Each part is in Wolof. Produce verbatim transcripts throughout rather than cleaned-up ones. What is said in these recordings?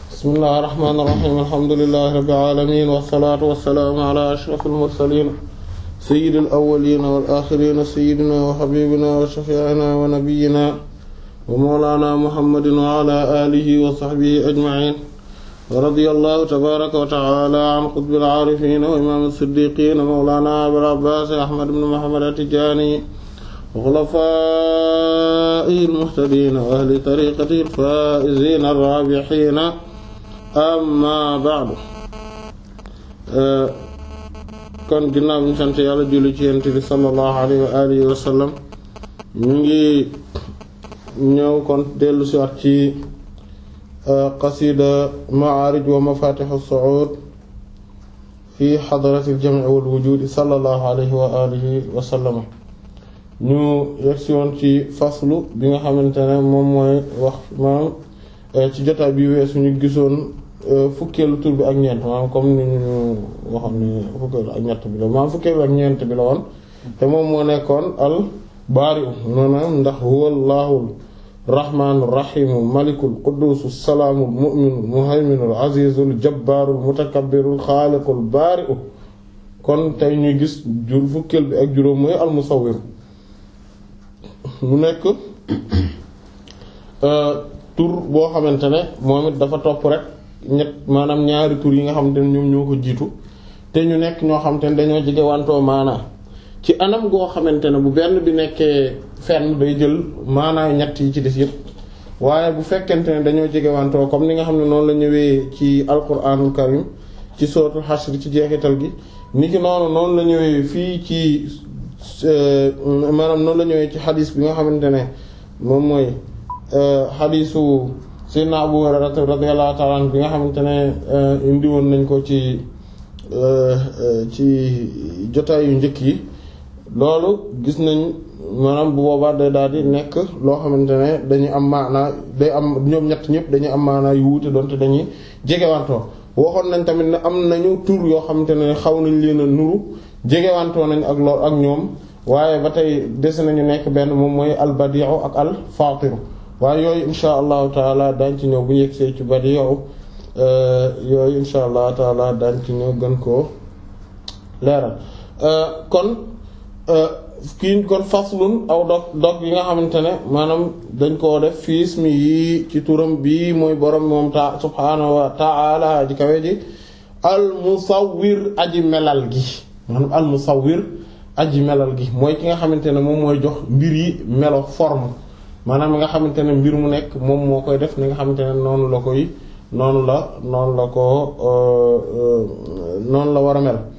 bismillahir rahmanir rahim alhamdulillahi rabbil alamin wassalatu wassalamu ala ashrafil mursalin sayyidil awwalin wal akhirin sayyidina wa habibina wa shafi'ina wa nabiyyina wa mawlana muhammadin wa ala alihi wa sahbihi ajma'in wa radiyallahu tabaraka wa ta'ala an qutbil arifin wa imam as-siddiqin mawlana abil abbas ahmad ibn muhammad at-tijani wa khulafaa'ihi al-muhtadin wa ahli tariqatihi al-faa'izin ar-rabihin amma ba'du. kon ginnaaw bi ñu sant yàlla julli ci yonent bi sallallahu alayhi wa alihi wa sallam ñu ngi ñëw kon dellu si wax ci qasida ma'aarij wa mafatih as-su'ud fi hadrati al-jam' wal wujud sallallahu alayhi wa alihi wa sallam. ñu yegsi woon ci faslu bi nga xamante ne moom mooy wax maanaam ci jotaay bi weesu ñu gisoon fukkeelu tur bi ak ñeent maanaam comme ni ñu waxoon ni fukkeelu ak ñett bi la maanaam fukkeelu ak ñeent bi la woon te moom moo nekkoon al baari'u maanaam ndax huwallahul rahmaanur rahiimul malikul qudduusus salaamul mu'minul muhayminul aziizul jabbaarul mutakabbirul xaaliqul baari'u. kon tey ñuy gis jur fukkeel bi ak juróom mooy al musawwir mu nekk tur boo xamante ne moom it dafa topp rek ñett maanaam ñaari tur yi nga xamante ne ñoom ñoo ko jiitu te ñu nekk ñoo xamante ne dañoo jege wantoo maanaa ci anam goo xamante ne bu benn bi nekkee fenn day jël maanaa ñett yi ci des yëpp waaye bu fekkente ne dañoo jege wantoo comme ni nga xam ne noonu la ñëwee ci alquranul karim ci suratul hashr ci jeexital gi ni ki noonu noonu la ñëwee fii ci maanaam noonu la ñëwee ci xadis bi nga xamante ne moom mooy xadisu sayyidina Abu Hurayra radiyallahu ta'ala anhu bi nga xamante ne indi woon nañ ko ci ci jotaay yu njëkk yi loolu gis nañ maanaam bu boobaa day daal di nekk loo xamante ne dañuy am maanaa day am ñoom ñett ñëpp dañuy am maanaa yu wuute doonte dañuy jegewantoo waxoon nañ tamit ne am nañu tur yoo xamante ne xaw nañ leen a nuru jegewantoo nañ ak lool ak ñoom waaye ba tey des nañu nekk benn moom mooy al badi'u ak al faatiru waaye yooyu insha allahu taala daañ ci ñëw bu yegsee ci badi'u yooyu insha allahu taala daañ ci ñëw gën koo leeral kon kii kon faslun aw dog dog yi nga xamante ne maanaam dañ koo def fii ismi yi ci turam bii mooy borom moom ta subhaanahu wa taala ji kawe ji al musawwir aji melal gi maanaam al musawwir aji melal gi mooy ki nga xamante ne moom mooy jox mbir yi melo forme maanaam nga xamante ne mbir mu nekk moom moo koy def ni nga xamante ne noonu la koy noonu la noonu la ko noonu la war a mel.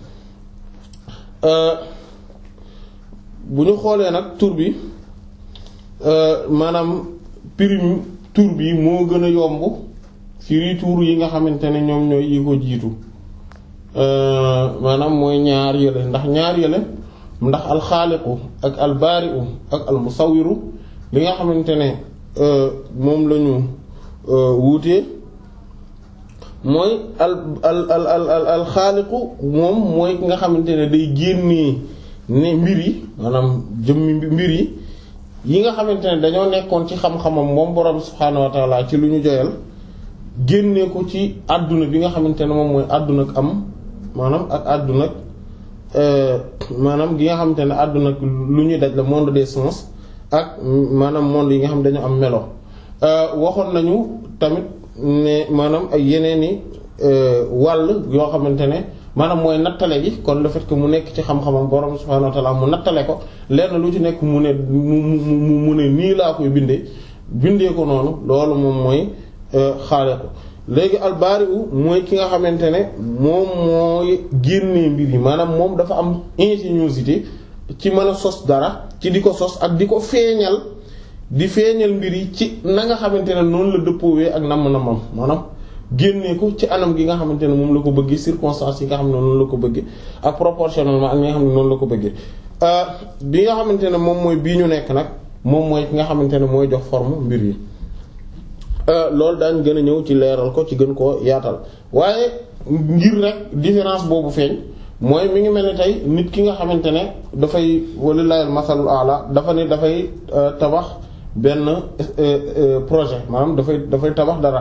bu ñu xoolee nag tur bi maanaam prime tur bi moo gën a yomb firi tur yi nga xamante ne ñoom ñooy yi ko jiitu maanaam mooy ñaar yële ndax ñaar yële ndax alxaaliqu ak albaari'u ak almusawiru li nga xamante ne moom lañu wuutee mooy al al al al alxaaliqu moom mooy ki nga xamante ne day génnee ne mbir yi maanaam jëmmi mbir yi yi nga xamante ne dañoo nekkoon ci xam-xamam moom borom subhaanahu wa taala ci lu ñu joyal génnee ko ci àdduna bi nga xamante ne moom mooy àdduna ak am maanaam ak àdduna ak maanaam gi nga xamante ne àdduna ak lu ñuy daj la monde des sens ak maanaam monde yi nga xam ne dañu am melo waxoon nañu tamit ne maanaam ay yeneeni wàll yoo xamante ne maanaam mooy nattale gi kon le fait que mu nekk ci xam-xamam borom subhaanahu wa ta'ala mu nattale ko lenn lu ci nekk mu ne mu mu mu ne nii laa koy bindee bindee ko noonu loolu moom mooy xaale ko léegi albaari'u mooy ki nga xamante ne moom mooy génnee mbir yi maanaam moom dafa am ingéniosité ci mën a sos dara ci di ko sos ak di ko feeñal di feeñal mbir yi ci na nga xamante ne noonu la dëppoowee ak namm-nammam maanaam génnee ko ci anam gi nga xamante ne moom la ko bëggee circonstances yi nga xam ne noonu la ko bëggee ak proportionnellement ak ñi nga xam ne noonu la ko bëggee bi nga xamante ne moom mooy bii ñu nekk nag moom mooy ki nga xamante ne mooy jox forme mbir yi loolu daañ gën a ñëw ci leeral ko ci gën koo yaatal waaye ngir rek différence boobu feeñ mooy mi ngi mel ni tey nit ki nga xamante ne dafay walillahi masalul a'la dafa ne dafay tabax benn projet maanaam dafay dafay tabax dara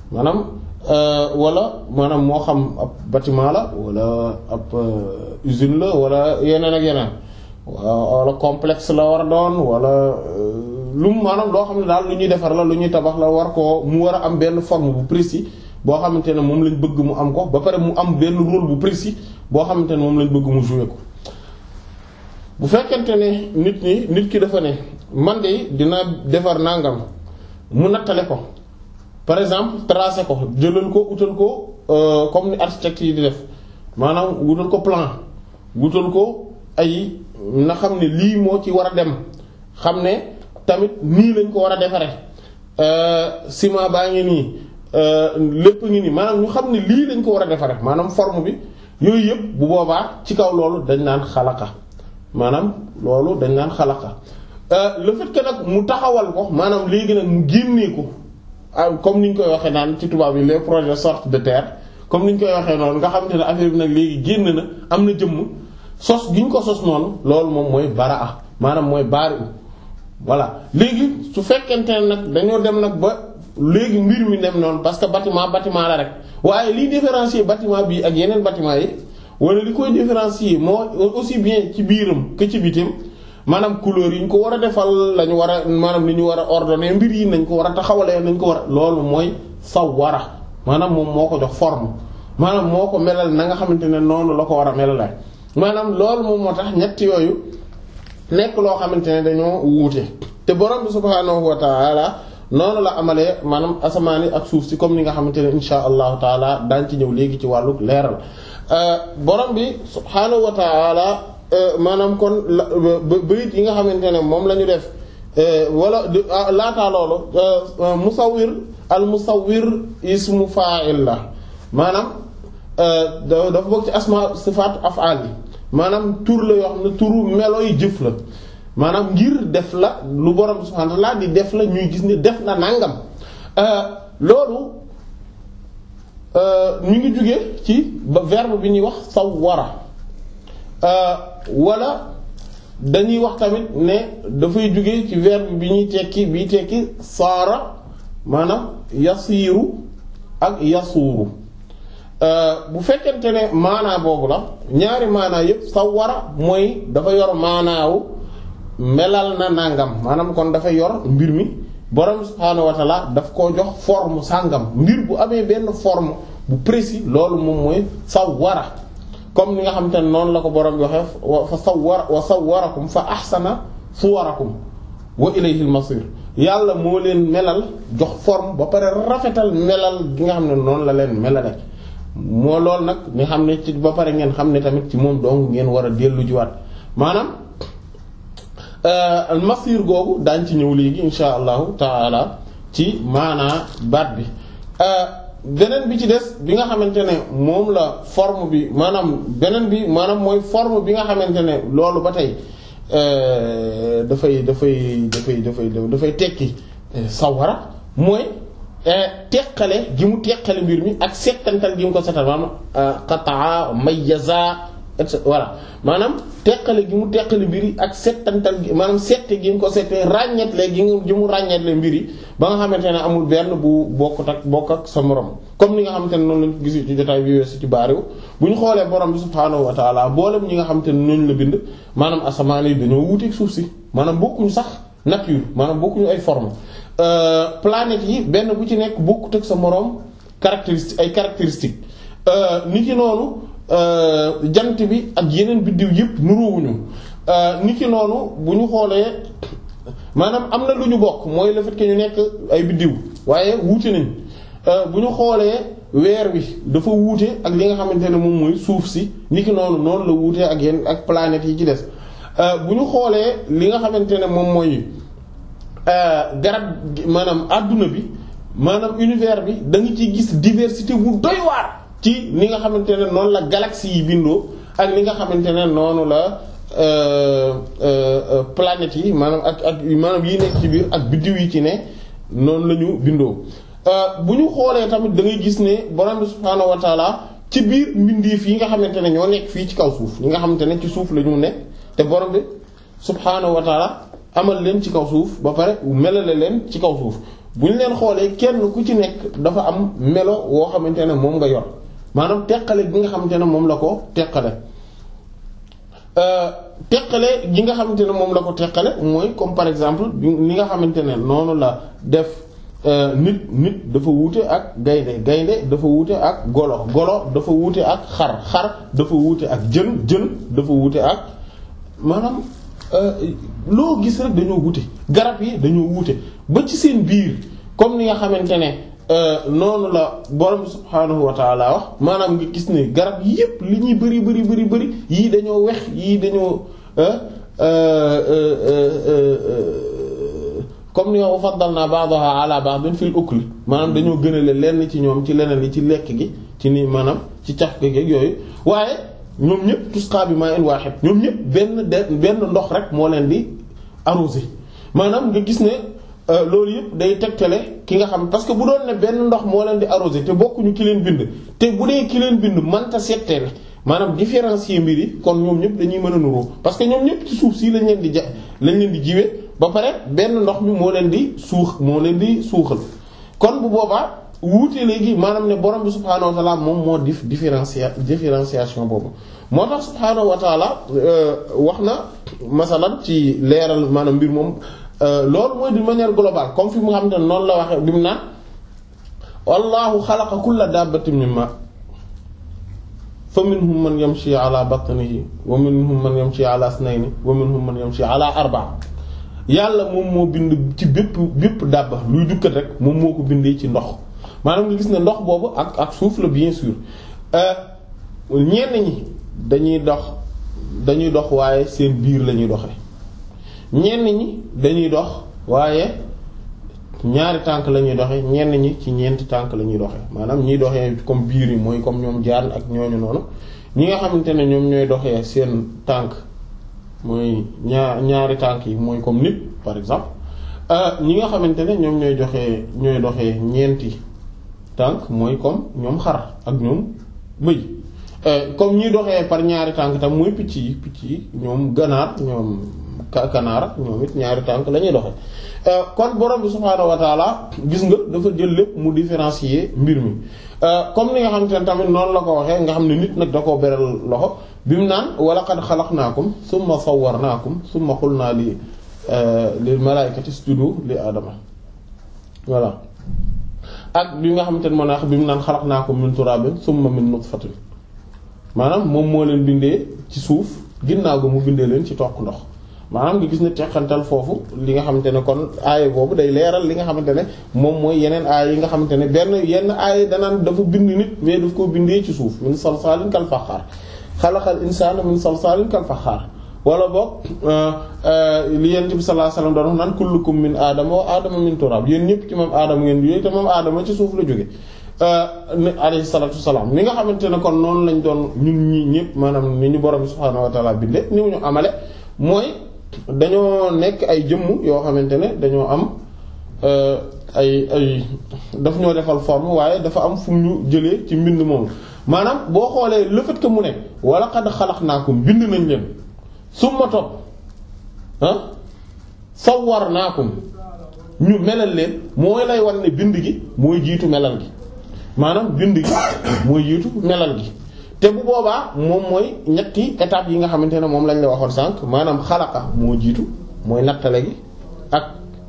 maanaam wala maanaam moo xam ab bâtiment la wala ab usine la wala yeneen ak yeneen wala complexe la war a doon wala lu mu maanaam loo xam ne daal lu ñuy defar la lu ñuy tabax la war koo mu war a am benn forme bu précis boo xamante ne moom lañ bëgg mu am ko ba pare mu am benn rôle bu précis boo xamante ne moom lañ bëgg mu jouer ko. bu fekkente ne nit ñi nit ki dafa ne man de dina defar nangam mu nattale ko par exemple tracé ko jëlal ko utal ko comme ni architecte yi di def maanaam wutal ko plan wutal ko ay na xam ne lii moo ci war a dem xam ne tamit nii lañ ko war a defaree ciment baa ngi nii lépp ngi nii maanaam ñu xam ne lii lañ ko war a defaree maanaam forme bi yooyu yëpp bu boobaa ci kaw loolu dañ naan xalaqa maanaam loolu dañ naan xalaqa le fait que nag mu taxawal ko maanaam léegi nag mu génnee ko comme ni ñu koy waxee naan ci tubaab yi les projets sortent de terre comme ni ñu koy waxee noonu nga xamante ne affaire bi nag léegi génn na am na jëmm sos gi ñu ko sos noonu loolu moom mooy baraa maanaam mooy baari u voilà léegi su fekkente ne nag dañoo dem nag ba léegi mbir mi dem noonu parce que bâtiment bâtiment la rek waaye liy différencier bâtiment bi ak yeneen bâtiment yi wala li koy différencier moo aussi bien ci biiram que ci bitim maanaam couleur yi ñu ko war a defal lañu war a maanaam li ñu war a ordonner mbir yi nañ ko war a taxawalee nañ ko war a loolu mooy sawwara maanaam moom moo ko jox forme maanaam moo ko melal na nga xamante ne noonu la ko war a melal maanaam loolu moom moo tax ñett yooyu nekk loo xamante ne dañoo wuute te borom bi subhaanahu wa taala noonu la amalee maanaam asamaani ak suuf si comme ni nga xamante ne insha allahu taala daañ ci ñëw léegi ci wàllu leeral borom bi subhaanahu wa taala maanaam kon bayit yi nga xamante ne moom la ñu def wala laataa loolu musawwir al musawwir ismu fa'il la maanaam dafa bokk ci asma sifaat af'al yi maanaam tur la yoo xam ne turu melo yi jëf la maanaam ngir def la lu borom subhaanahu wa ta'ala di def la ñuy gis ni def na nangam loolu ñu ngi jóge ci verbe bi ñuy wax sawwara wala dañuy wax tamit ne dafay jóge ci verbe bi ñuy tekki bi tekki saara maanaam yasiiru ak yasuuru bu fekkente ne maanaa boobu la ñaari maanaa yépp sawwara mooy dafa yor maanaawu melal na nangam maanaam kon dafa yor mbir mi borom subhaanahu wa ta'ala daf koo jox forme sàngam mbir bu amee benn forme bu précis loolu moom mooy sawwara comme ni nga xamante ne noonu la ko borom bi waxee fa sawwara wa sawwarakum fa ahsana suwarakum wa ilayhi al-masir yàlla moo leen melal jox forme ba pare rafetal melal gi nga xam ne noonu la leen melale moo loolu nag nga xam ne ci ba pare ngeen xam ne tamit ci moom dong ngeen war a dellu jiwaat maanaam al-masir googu daañ ci ñëw léegi insha allahu taala ci maanaa baat bi beneen bi ci des bi nga xamante ne moom la forme bi maanaam beneen bi maanaam mooy forme bi nga xamante ne loolu ba tey dafay dafay dafay dafay dafay tekki sawara mooy teqale gi mu teqale mbir mi ak settantal gi mu ko setal maanaam qataa mayyaza et cetera voilà maanaam teqale gi mu teqale mbir yi ak settantal gi maanaam sette gi mu ko sette ràññetle gi gi mu ràññetle mbir yi ba nga xamante ne amul benn bu bokkut ak bokk ak sa morom comme ni nga xamante ne noonu lañ ko gis ci jotaay bi weesu ci baariw bu ñu xoolee borom bi subhaanahu wa taala boolem ñi nga xamante ne ñooñu la bind maanaam asamaan yi dañoo wuuteeg suuf si maanaam bokkuñu sax nature maanaam bokkuñu ay forme planètes yi benn bu ci nekk bokkut ak sa morom caractéristique ay caractéristiques ni ki noonu jant bi ak yeneen biddiw yëpp nuruwuñu ni ki noonu bu ñu xoolee maanaam am na lu ñu bokk mooy le fait que ñu nekk ay biddiw waaye wuute nañ bu ñu xoolee weer wi dafa wuute ak li nga xamante ne moom mooy suuf si ni ki noonu noonu la wuute ak yenn ak planètes yi ci des bu ñu xoolee li nga xamante ne moom mooy garab maanaam adduna bi maanaam univers bi da nga ciy gis diversité bu doy waar ci li nga xamante ne noonu la galaxie yi bindoo ak li nga xamante ne noonu la planètes yi maanaam ak ak maanaam yi nekk ci biir ak biddiw yi ci ne noonu la ñu bindoo bu ñu xoolee tamit da ngay gis ne borom bi subhaanahu wa taala ci biir mbindeef yi nga xamante ne ñoo nekk fii ci kaw suuf yi nga xamante ne ci suuf la ñu nekk te borom bi subhaanahu wa taala amal leen ci kaw suuf ba pare melale leen ci kaw suuf bu ñu leen xoolee kenn ku ci nekk dafa am melo woo xamante ne moom nga yor maanaam teqale gi nga xamante ne moom la ko teqale teqale gi nga xamante ne moom la ko teqale mooy comme par exemple ni nga xamante ne noonu la def nit nit dafa wuute ak gaynde gaynde dafa wuute ak golo golo dafa wuute ak xar xar dafa wuute ak jën jën dafa wuute ak maanaam loo gis rek dañoo wuute garab yi dañoo wuute ba ci seen biir comme ni nga xamante ne noonu la borom subhaanahu wa taala wax maanaam nga gis ne garab yépp li ñuy bari bari bari bari yii dañoo wex yii dañoo comme ni wa faddalna ba'daha ala ba'din fil ukl maanaam dañoo gënale lenn ci ñoom ci leneen li ci lekk gi ci ni maanaam ci cax gi yooyu waaye ñoom ñëpp tusqa bi ma'in wahid ñoom ñëpp benn de benn ndox rek moo leen di arrosé maanaam nga gis ne loolu yëpp day tegtale ki nga xam parce que bu doon ne benn ndox moo leen di arrosé te bokkuñu ki leen bind te bu dee ki leen bind mënta settee maanaam différencier mbir yi kon ñoom ñëpp dañuy mën a nuroo parce que ñoom ñëpp ci suuf si lañ leen di ja lañ leen di jiwee ba pare benn ndox mi moo leen di suux moo leen di suuxal kon bu boobaa wuute léegi maanaam ne borom bi subhaanahu wa ta'ala moom moo dif différencia différenciation boobu moo tax subhaanahu wa ta'ala wax na masalan ci leeral maanaam mbir moom loolu mooy d'une manière globale comme fi mu xam ne noonu la waxee bi mu naan wallahu xalaqa kulla dabbatin min ma fa minhum man yamshi ala batnihi wa minhum man yamshi ala isnayni wa minhum man yamshi ala arba'a yàlla moom moo bind ci bépp bépp dàbba luy dukkat rek moom moo ko bindee ci ndox maanaam nga gis ne ndox boobu ak ak suuf la bien sûr ñenn ñi dañuy dox dañuy dox waaye seen biir la ñuy doxee ñenn ñi dañuy dox waaye ñaari tànk la ñuy doxee ñenn ñi ci ñeenti tànk la ñuy doxee maanaam ñiy doxee comme biir yi mooy comme ñoom jaan ak ñooñu noonu ñi nga xamante ne ñoom ñooy doxee seen tànk mooy ñaar ñaari tànk yi mooy comme nit par exemple ñi nga xamante ne ñoom ñooy joxee ñooy doxee ñeenti tànk mooy comme ñoom xar ak ñoom bëy comme ñi doxee par ñaari tànk tam mooy picc yi picc yi ñoom ganaar ñoom kanaara ñoom it ñaari tànk la ñuy doxee kon borom bi subhaanahu wa taala gis nga dafa jël lépp mu différencier mbir mi comme ni nga xamante ne tamit noonu la ko waxee nga xam ne nit nag da koo beral loxo bi mu naan wa laqad xalaqnaakum summa sawwarnaakum summa qulnaa li lil malaa'ikati isjudu li aadama voilà ak bi nga xamante ne moo naax bi mu naan xalaqnaakum min turaabin summa min nutfatin maanaam moom moo leen bindee ci suuf ginnaaw ga mu bindee leen ci toq ndox maanaam nga gis ne teqantal foofu li nga xamante ne kon aaya boobu day leeral li nga xamante ne moom mooy yeneen aaya yi nga xamante ne benn yenn aaya danaan dafa bind nit mais daf koo bindee ci suuf min salsaalin kal faxaar xalaqal insaana min salsaalin kal faxaar wala boog li yonent bi sallallahu alayhi wasallam doon wax naan kullukum min aadama wa aadama min turaab yéen ñëpp ci moom aadama ngeen jógee te moom aadama ci suuf la jóge alayhi salaatu wasalaam ni nga xamante ne kon noonu lañ doon ñun ñi ñëpp maanaam ni ñu borom subhaanahu wa ta'ala bindee ni ñu amale mooy dañoo nekk ay jëmm yoo xamante ne dañoo am ay ay daf ñoo defal forme waaye dafa am fu ñu jëlee ci mbind moomu maanaam boo xoolee le fait que mu ne wa laqad xalaqnaakum bind nañ leen summa topp ah sawwarnaakum ñu melal leen mooy lay wan ne bind gi mooy jiitu melal gi maanaam bind gi mooy jiitu melal gi te bu boobaa moom mooy ñetti étapes yi nga xamante ne moom lañ la waxoon sànq maanaam xalaqa moo jiitu mooy nattale gi ak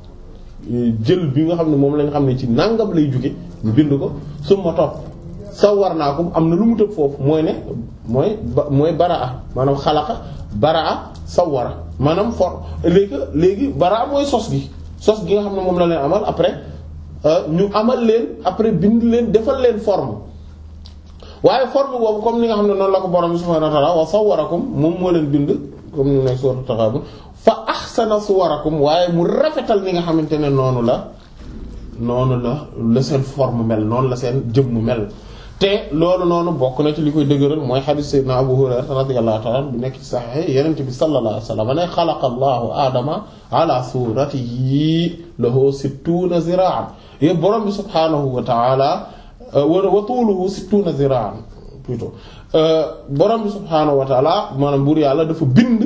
jël bi nga xam ne moom lañ xam ne ci nàngam lay jóge ñu bind ko summa topp sawwarnaakum am na lu mu tëb foofu mooy ne mooy ba mooy baraa maanaam xalaqa baraa sawwara maanaam for léegi léegi baraa mooy sos gi sos gi nga xam ne moom la leen amal après ñu amal leen après bind leen defal leen forme waaye forme boobu comme ni nga xam ne noonu la ko borom subhaanahu wa ta'ala wa sawwarakum moom moo leen bind comme ni ne sourate Taghabun fa ahsana suwarakum waaye mu rafetal ni nga xamante ne noonu la noonu la la seen forme mel noonu la seen jëmm mel te loolu noonu bokk na ci li koy dëgëral mooy hadith sayyidina Abu Hurayra radiyallahu ta'ala bu nekk ci sahih Yonent bi sallallahu alayhi wa sallam ne xalaqa Allahu Aadama ala suratihi lahu sittuna zira'an ye borom bi subhaanahu wa ta'ala wa tuuluhu sittuna zira'an plutôt borom bi subhaanahu wa ta'ala maanaam buur yàlla dafa bind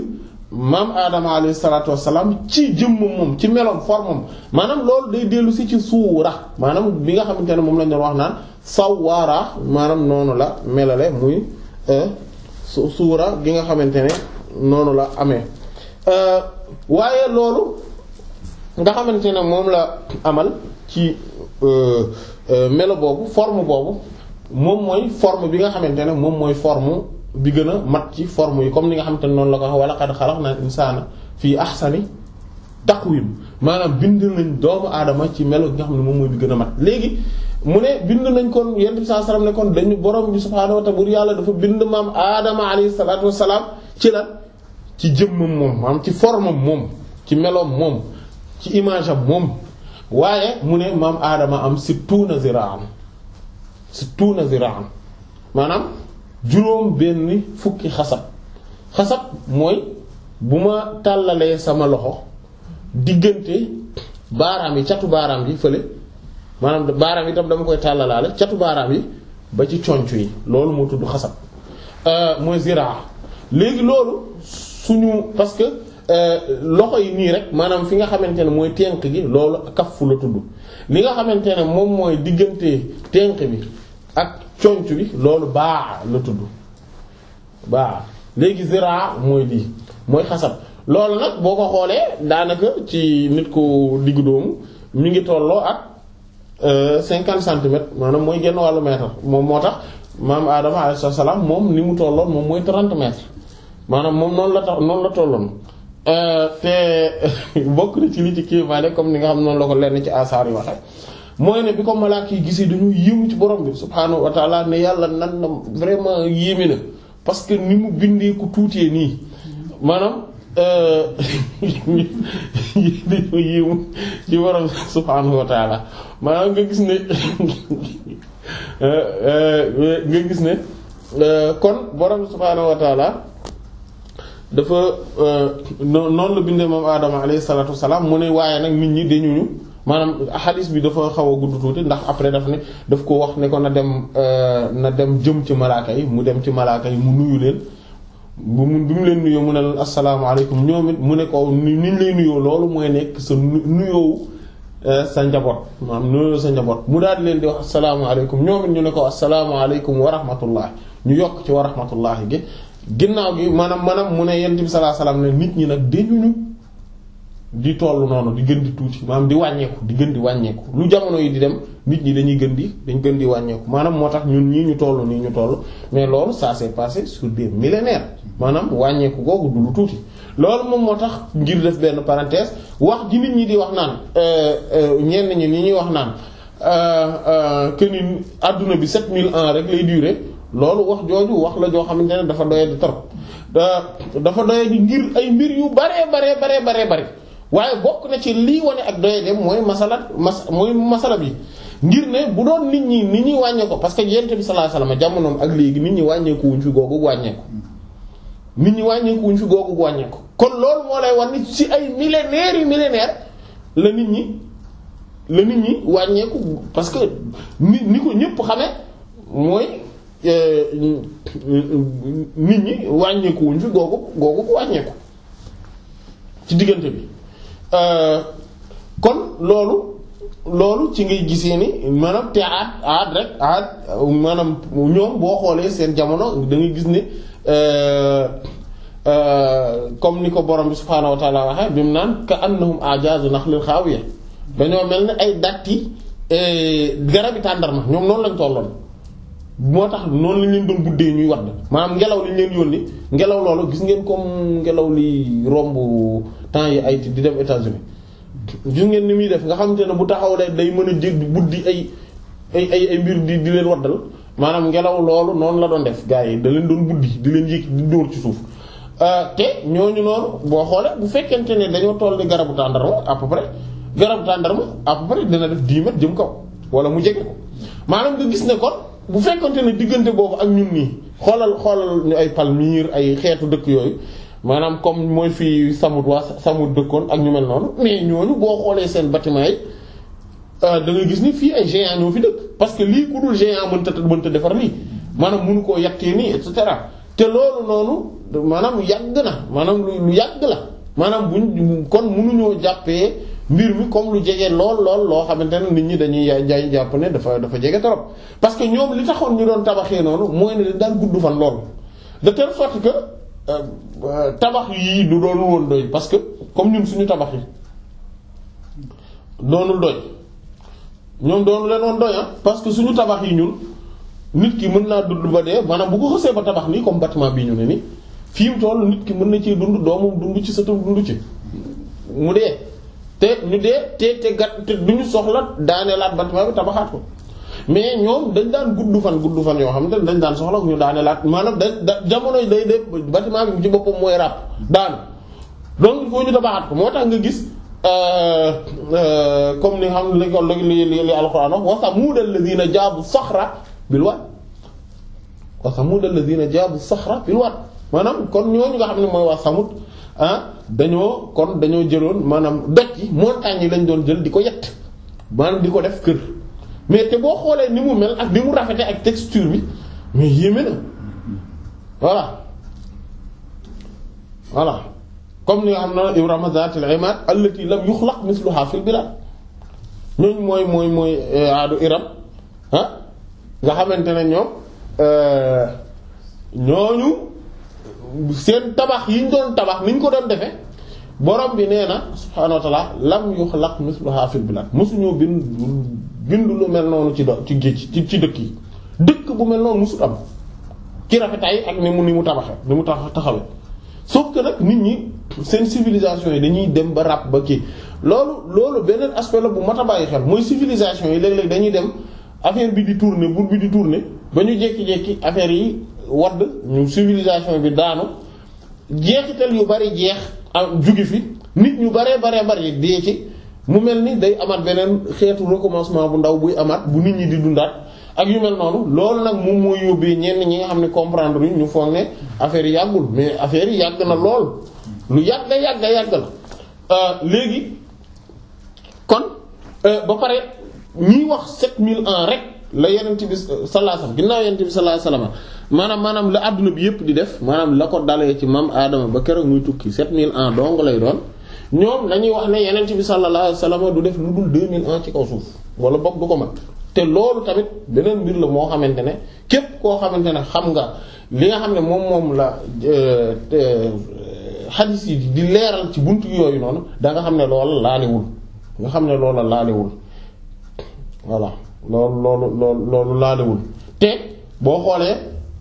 maam Adama alayhi salaatu wassalaam ci jëmmam moom ci meloom formam maanaam loolu day dellu si ci suura maanaam bi nga xamante ne moom lañ doon wax naan sawwara maanaam noonu la melale muy su suura gi nga xamante ne noonu la amee waaye loolu nga xamante ne moom la amal ci melo boobu forme boobu moom mooy forme bi nga xamante ne moom mooy forme bi gën a mat ci forme yi comme ni nga xamante ne noonu la ko wax wala qad xalaqnal insaana fii ahsani taqwiim maanaam bind nañ doomu aadama ci melo gi nga xam ne moom mooy bi gën a mat léegi mu ne bind nañ kon yonent bi sallallahu alayhi wasallam ne kon dañu borom bi subhaanahu wa ta'ala buur yàlla dafa bind maam aadama alayhi salaatu wassalaam ci lan ci jëmmam moom maanaam ci formam moom ci meloom moom ci image am moom waaye mu ne maam aadama am sittuuna ziraan sittuuna ziraan maanaam juróom benn fukki xasab xasab mooy bu ma tàllalee sama loxo diggante baaraam yi catu baaraam yi fële maanaam baaraam yi tam dama koy tàllalaale catu baaraam yi ba ci conc yi loolu moo tudd xasab mooy ziraa léegi loolu suñu parce que loxo yi nii rek maanaam fi nga xamante ne mooy tenq gi loolu kaffu la tudd li nga xamante ne moom mooy diggante tenq bi ak conc bi loolu baa la tudd baa léegi ziraa mooy lii mooy xasab loolu nag boo ko xoolee daanaka ci nit ko diggu doomu mi ngi tolloo ak cinquante centimètres maanaam mooy genn wàllu mètre moom moo tax maam Adama alayhi salaam moom ni mu tolloon moom mooy trente mètres maanaam moom noonu la tax noonu la tolloon te bokk na ci li ci kéemaane comme ni nga xam noonu la ko lenn ci asaar yi waxe mooy ne bi ko malaaka yi gisee dañu yéemu ci borom bi subhaanahu wa ta'ala ne yàlla nan na vraiment yéeme na parce que ni mu bindee ku tuutee nii maanaam dañoo yéemu ci borom bi subhaanahu wa ta'ala maanaam nga gis ne nga gis ne kon borom bi subhaanahu wa ta'ala dafa noonu la bindee moom Adama alayhi salaatu wasalaam mu ne waaye nag nit ñi dañuñu maanaam xadis bi dafa xaw a gudd tuuti ndax après daf ne daf ko wax ne ko na dem na dem jëm ci malaaka yi mu dem ci malaaka yi mu nuyu leen bu mu bi mu leen nuyoo mu ne leen asalaamaaleykum ñoom it mu ne ko ni ñu lay nuyoo loolu mooy nekk sa nuyoo sa njaboot maanaam nuyoo sa njaboot mu daal di leen di wax asalaamaaleykum ñoom it ñu ne ko asalaamaaleykum wa rahmatullah ñu yokk ci wa rahmatullah gi ginnaaw gi maanaam maanaam mu ne yonent bi sallallahu alayhi wasallam ne nit ñi nag dañuñu di tollu noonu di gën di tuuti maanaam di wàññeeku di gën di wàññeeku lu jamono yi di dem nit ñi dañuy gën di dañ gën di wàññeeku maanaam moo tax ñun ñii ñu toll nii ñu toll mais loolu ça s'est passé sur des millénaires maanaam wàññeeku googu du lu tuuti loolu moom moo tax ngir def benn parenthèse wax ji nit ñi di wax naan ñenn ñi ni ñuy wax naan que ni adduna bi sept mille ans rek lay durer loolu wax jooju wax la joo xamante ne dafa doye di trop dafa doye di ngir ay mbir yu bare bare bare bare bare waaye bokk na ci lii wane ak doye dem mooy masala mas mooy masala bi ngir ne bu doon nit ñi nit ñi wàññeeku parce que yonent bi sallallahu alayhi wasallam jamonoom ak léegi nit ñi wàññeeku wuñ fi googu wàññeeku nit ñi wàññeeku wuñ fi googu wàññeeku kon loolu moo lay wan ni ci ay millénaires yu millénaires la nit ñi la nit ñi wàññeeku parce que ni ni ko ñëpp xamee mooy nit ñi wàññeeku wuñ fi googu googu wàññeeku ci diggante bi kon loolu loolu ci ngay gisee ni maanaam te aat aat rek aat maanaam ñoom boo xoolee seen jamono da ngay gis ne comme ni ko borom bi subhaanahu wa ta'ala waxee bi mu naan ka annahum a'jaazu naxlin xaawiya dañoo mel ne ay datti garabi tàndarma ñoom noonu lañ tolloon moo tax noonu lañ leen doon buddee ñuy wadd maanaam ngelaw li ñu leen yónni ngelaw loolu gis ngeen comme ngelaw li romb temps yi ay di dem États-Unis gis ngeen ni muy def nga xamante ne bu taxaw day day mën a jéggi buddi ay ay ay ay mbir di di leen waddal maanaam ngelaw loolu noonu la doon def gars yi da leen doon buddi di leen yéeg di dóor ci suuf te ñooñu noonu boo xoolee bu fekkente ne dañoo toll di garabu tàndarma à peu près garabu tàndarma à peu près dina def dix mètres jëm kaw wala mu jege ko maanaam nga gis ne kon bu fekkente ne diggante boobu ak ñun nii xoolal xoolal ñu ay Palmyre ay xeetu dëkk yooyu maanaam comme mooy fii Samut waa Samut dëkkoon ak ñu mel noonu mais ñooñu boo xoolee seen bâtiment yi da ngay gis ni fii ay géants ñoo fi dëkk parce que lii ku dul géant mënta mënta defar lii maanaam mënu koo yattee nii et cetera te loolu noonu maanaam yàgg na maanaam lu lu yàgg la maanaam buñ kon mënuñoo jàppee mbir mi comme lu jege lool lool loo xamante ne nit ñi dañuy jaay jàpp ne dafa dafa jege trop parce que ñoom li taxoon ñu doon tabaxee noonu mooy ne daan gudd fan lool de telle sorte que tabax yii du doon woon doy parce que comme ñun suñu tabax yi doonul doy ñoom doonu leen woon doy ah parce que suñu tabax yi ñun nit ki mën naa dund ba dee maanaam bu ko xësee ba tabax nii comme bâtiment bii ñu ne ni fi mu toll nit ki mën na cee dund doomam dund ci sëtam dund ci mu dee te ñu dee te te gat te du ñu soxla daaneelaat bâtiment bi tabaxaat ko mais ñoom dañ daan gudd fan gudd fan yoo xam ne dañ daan soxla ñu daaneelaat maanaam da da jamonoy day de bâtiment bi ci boppam mooy ràpp daanu donc il faut ñu tabaxaat ko moo tax nga gis comme ni nga xam ne li li li alxuraan wax wa samuuda allaziina jaabu saxra bil waad wa samuuda allaziina jaabu saxra bil waad maanaam kon ñooñu nga xam ne mooy waa Samud ah dañoo kon dañoo jëloon maanaam doj yi montagnes yi lañ doon jël di ko yett maanaam di ko def kër mais te boo xoolee ni mu mel ak ni mu rafete ak texture bi mais yéeme na voilà voilà comme ni nga xam ne Ibrahima zaatil imaad allati lam yuxlaq misluha fil bilaad ñooñu mooy mooy mooy aadu Iram ah nga xamante ne ñoom ñooñu seen tabax yi ñu doon tabax ni ñu ko doon defee borom bi nee na subhaanahu wa ta'aala lam yuxlaq misluha fil bilaad mosuñoo bind bind lu mel noonu ci do ci géej ci ci dëkk yi dëkk bu mel noonu mosut am ci rafetaay ak ni mu ni mu tabaxee ni mu tax taxawee sauf que nag nit ñi seen civilisation yi dañuy dem ba ràpp ba kii loolu loolu beneen aspect la bu mat a bàyyi xel mooy civilisation yi léeg-léeg dañuy dem affaire bi di tourner bur bi di tourner ba ñu jékki-jékki affaire yi wadd ñu civilisation bi daanu jeexital yu bari jeex am jugi fi nit ñu baree baree bari dee ci mu mel ni day amaat beneen xeetu recommencement bu ndaw buy amaat bu nit ñi di dundaat ak yu mel noonu loolu nag moom mooy yóbbee ñenn ñi nga xam ne comprendre ñu ñu foog ne affaire yi yàggul mais affaire yi yàgg na lool lu yàgg yàgg yàgg la léegi kon ba pare ñiy wax sept mille ans rek la yonent bi sallallahu alayhi wasallam ginnaaw yonent bi sallallahu alayhi wasallam maanaam maanaam la àdduna bi yépp di def maanaam la ko dalee ci maam Adama ba keroog muy tukki sept mille ans dong lay doon ñoom dañuy wax ne yonent bi sallallahu alayhi wasallam du def lu dul deux mille ans ci kaw suuf wala boog du ko mat te loolu tamit beneen mbir la moo xamante ne képp koo xamante ne xam nga li nga xam ne moom moom la xadiis yi di leeral ci buntu yooyu noonu da nga xam ne loola laalewul nga xam ne loola laalewul voilà loolu loolu loolu loolu laalewul te boo xoolee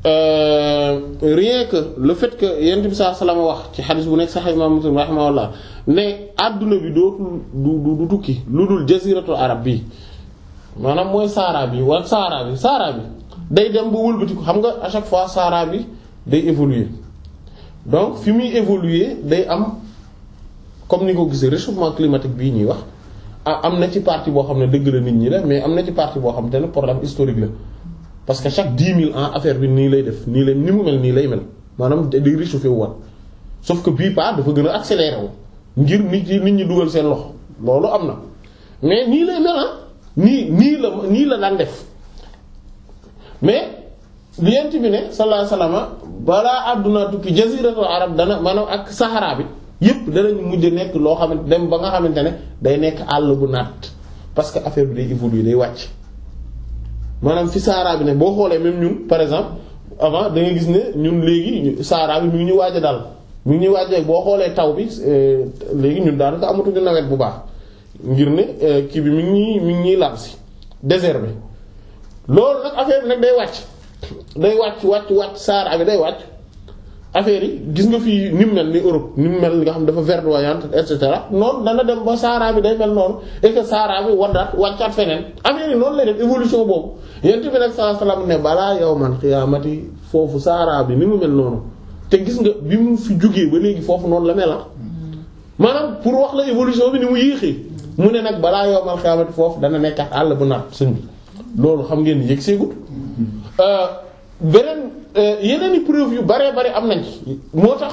rien que le fait que yonent bi sallallahu alayhi wasallam wax ci xadiis bu nekk Sahih Imam Muslim rahimahullah ne àdduna bi dootul du du tukki lu dul jaziratul arab bi maanaam mooy Sahara bi wala Sahara bi Sahara bi day dem ba wëlbati ko xam nga à chaque fois Sahara bi day évoluer donc fi muy évoluer day am comme ni ko gisee réchauffement climatique bii ñuy wax am na ci partie boo xam ne dëgg la nit ñi la mais am na ci partie boo xam te ne problème historique la parce que chaque dix mille ans affaire bi nii lay def nii lay ni mu mel nii lay mel maanaam day réchauffer wu waat sauf que bii part dafa gën a accélérer wu ngir nit ñi nit ñi dugal seen loxo loolu am na mais nii lay mel ah nii nii la nii la daan def mais li yent bi ne sallallahu alayhi wasallam balaa àdduna tukki jaziratul arab dana maanaam ak Sahara bi yépp danañ mujj nekk loo xamante dem ba nga xamante ne day nekk àll bu naat parce que affaire bi day évoluer day wàcc maanaam fi Sahara bi ne boo xoolee même ñun par exemple avant da nga gis ne ñun léegi Sahara bi mi ngi ñu waaj a dal mi ngi ñuy waaj boo xoolee taw bi léegi ñun daanaka amatuñu nawet bu baax ngir ne kii bi mi ngi ñuy mi ngi ñuy laal si désert bi loolu nag affaire bi nag day wàcc day wàcc wàcc wàcc Sahara bi day wàcc affaire yi gis nga fii ni mu mel ni Europe ni mu mel nga xam dafa verdoyante et cetera noonu dana dem ba Sahara bi day mel noonu et que Sahara bi waddaat wàccaat feneen affaire yi noonu lay def évolution boobu yent bi nag sallallahu alayhi wasallam ne balaa yawmal qiyaamati foofu Sahara bi ni mu mel noonu te gis nga bi mu fi jógee ba léegi foofu noonu la mel ah maanaam pour wax la évolution bi ni mu yéexee mu ne nag balaa yawmal qiyaamati foofu dana nekk ak àll bu naat sëñ bi loolu xam ngeen yëg seegut beneen yeneen i preuve yu baree bari am nañ ci moo tax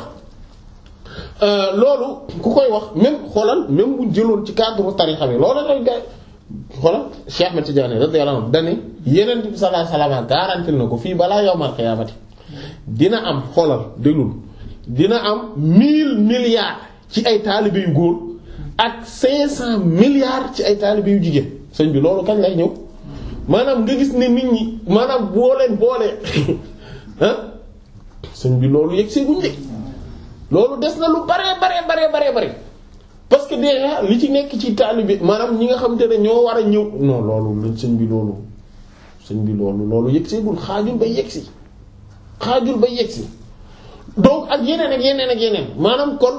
loolu ku koy wax même xoolal même bu jëloon ci cadre tarixa bi loolu lay gay xoolal Cheikh Ahmed Tidiane radiyallahu anhu dani yeneen bi sallallahu alayhi wasallam garantil na ko fii balaa yawmal qiyaamati dina am xoolal déglul dina am mille milliards ci ay taalibe yu góor ak cinq cent milliards ci ay taalibe yu jigéen sëñ bi loolu kañ lay ñëw maanaam nga gis ne nit ñi maanaam boo leen boole ah sëñ bi loolu yegg see guñ de loolu des na lu bare bare bare bare bare parce que déjà li ci nekk ci taalibe maanaam ñi nga xamante ne ñoo war a ñëw non loolu lañ sëñ bi loolu sëñ bi loolu loolu yegg see gul xaajul bay yegg si xaajul bay yegg si donc ak yeneen ak yeneen ak yeneen maanaam kon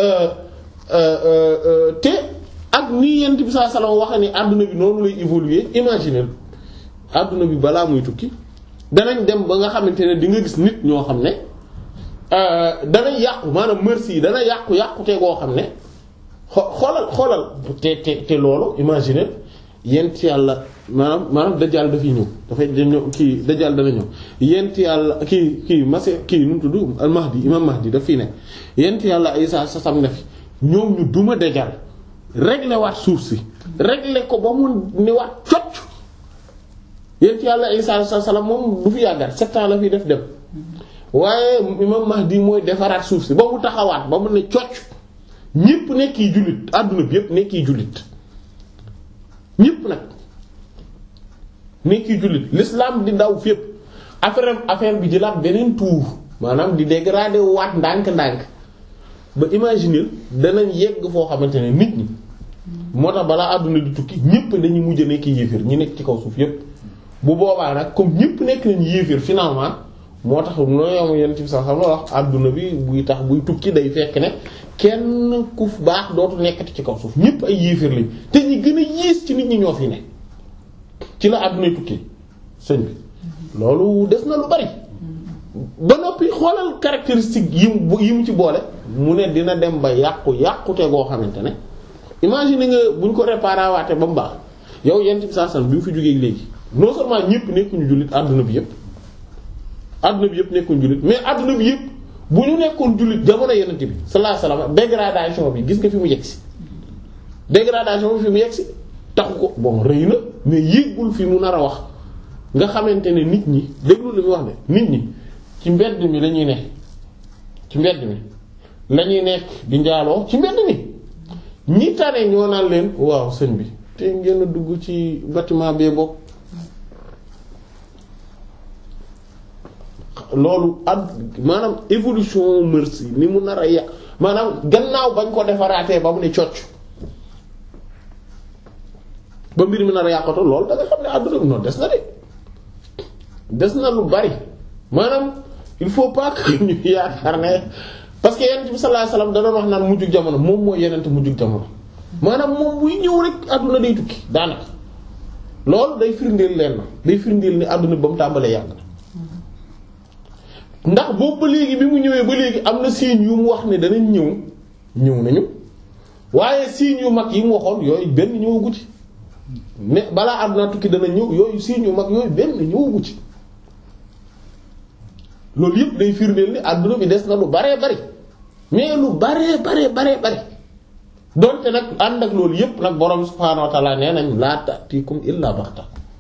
te ak nii yent bi saa salaam waxe ni àdduna bi noonu lay évoluer imaginer àdduna bi balaa muy tukki danañ dem ba nga xamante ne di nga gis nit ñoo xam ne danañ yàqu maanaam merci yi dana yàqu yàqute goo xam ne xo- xoolal xoolal te te te loolu imaginer yent yàlla maanaam maanaam dajjal dafay ñëw dafay ñëw kii dajjal dana ñëw yent yàlla kii kii mase kii nu mu tudd al mahdi imam mahdi daf fii ne yent yàlla Isa sa sam ne fi ñoom ñu duma dajjal régler waat suuf si régler ko ba mu ne waat cocc yent yàlla Isa sa salam moom du fi yàggat sept ans la fi def dem waaye imam mahdi mooy defaraat suuf si ba mu taxawaat ba mu ne cocc ñépp nekk yi jullit àdduna bi yépp nekk yi jullit ñépp nag nekki jullit l'islam di daw fépp affaire affaire bi jëlaat beneen tour maanaam di dégrader waat ndànk-ndànk ba imaginer danañ yegg foo xamante ne nit ñi moo tax balaa àdduna di tukki ñépp dañuy mujj nekk yéefir ñi nekk ci kaw suuf yépp bu boobaa nag comme ñépp nekk nañ yéefir finalement moo tax noo yom yenn ci sax xam la wax àdduna bi buy tax buy tukki day fekk ne kenn ku baax dootu nekkati ci kaw suuf ñépp ay yéefir lañ te ñi gën a yées ci nit ñi ñoo fi ne ci la àdduna tukki sëñ bi loolu des na lu bari ba noppi xoolal caractéristique yi mu yi mu ci boole mu ne dina dem ba yàqu yàqute goo xamante ne imagine nga buñ ko réparé waate ba mu baax yow yent bi saa san bi mu fi jógee léegi non seulement ñëpp nekkuñu jullit àdduna bi yëpp àdduna bi yëpp nekkuñu jullit mais àdduna bi yëpp bu ñu nekkoon jullit jamono yenent bi sallallahu alayhi wasallam dégradation bi gis nga fi mu yegsi dégradation bi fi mu yegsi taxu ko bon rëy na mais yéegul fi mu nar a wax nga xamante ne nit ñi déglu li mu wax ne nit ñi ci mbedd mi lañuy ne ci mbedd mi lañuy nekk di njaaloo ci mbedd mi ñi tane ñoo naan leen waaw sëñ bi te ngeen a dugg ci bâtiment bee bokk loolu ak maanaam évolution mœurs yi ni mu nar a yàq maanaam gannaaw bañ ko defaraatee ba mu ne cocc ba mbir mi nar a yàqato loolu da nga xam ne àdduna bi noonu des na de des na lu bari maanaam il faut pas que ñu yaakaar ne parce que yonent bi sallallahu alayhi wasallam da doon wax naan mujjug jamono moom mooy yonent mujjug jamono maanaam moom buy ñëw rek àdduna day tukki daanaka loolu day firndeel leen na day firndeel ni àdduna bi ba mu tàmbalee yàgg na ndax boobu ba léegi bi mu ñëwee ba léegi am na signes yu mu wax ne danañ ñëw ñëw nañu waaye signes yu mag yi mu waxoon yooyu benn ñëwagu ci ne balaa àdduna tukki dana ñëw yooyu signes yu mag yooyu benn ñëwagu ci loolu yëpp day firndeel ni àdduna bi des na lu baree bari mais lu baree baree baree bari donte nag ànd ak loolu yëpp nag borom subhaanahu wa ta'ala nee nañ laa ta'tikum illa baxta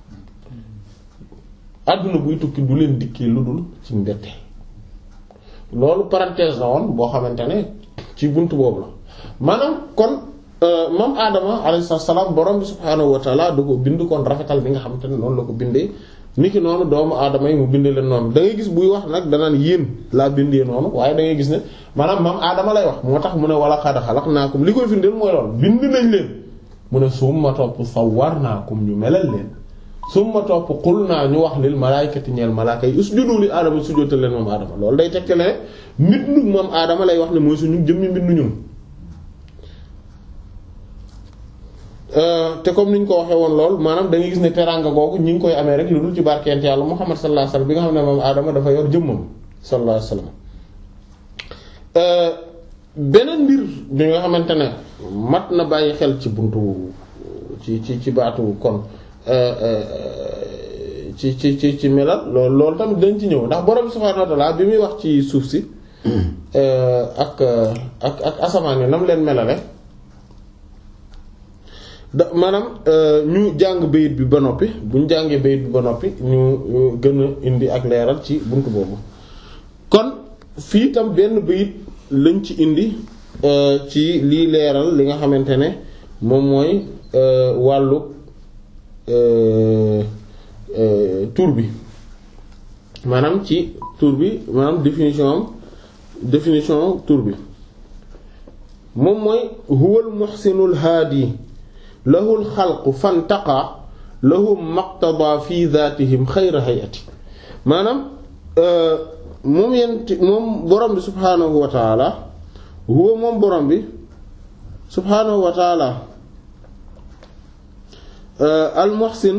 àdduna buy tukki du leen dikkee lu dul ci mbette loolu parenthèse la woon boo xamante ne ci buntu boobu la maanaam kon moom Adama alayhi salaam borom bi subhaanahu wa ta'ala da ko bind kon rafetal bi nga xamante ne noonu la ko bindee. niki noonu doomu aadama yi mu bindee leen noonu da ngay gis buy wax nag danaan yéen laa bindee noonu waaye da ngay gis ne maanaam maam aadama lay wax moo tax mu ne wala qad khalaqnaakum li koy firndeel mooy loolu bind nañ leen mu ne summa topp sawwarnaakum ñu melal leen summa topp qulnaa ñu wax lil malaa'ikati ñeel malaaka yi usjudu li aadama sujjóotal leen moom aadama loolu day tegte ne mbindu moom aadama lay wax ne mooy suñu jëmmi mbindu ñun te comme ni ñu ko waxee woon lool maanaam da ngay gis ne teraanga googu ñi ngi koy amee rek lu dul ci barkeent yàlla Muhammad sallallahu alayhi wasallam bi nga xam ne moom Adama dafa yor jëmmam sallallahu alayhi wasallam beneen mbir bi nga xamante ne mat na bàyyi xel ci buntu ci ci ci baatu kon ci ci ci ci melal loolu loolu tamit dañ ci ñëw ndax borom subhaanahu wa ta'ala bi muy wax ci suuf si ak ak ak asamaan yi nam leen melale da maanaam ñu jàng bayit bi ba noppi bu ñu jàngee bayit bi ba noppi ñu gën a indi ak leeral ci buntu boobu kon fii tam benn bayit lañ ci indi ci lii leeral li nga xamante ne moom mooy wàllu tur bi maanaam ci tur bi maanaam définition am définition tur bi moom mooy huwal muhsinul haadi lahul xalqu fantaqa lahum maqtada fi zaatihim xayra hayati maanaam moom yent moom borom bi subhaanahu wa taala huwa moom borom bi subhaanahu wa taala al muhsin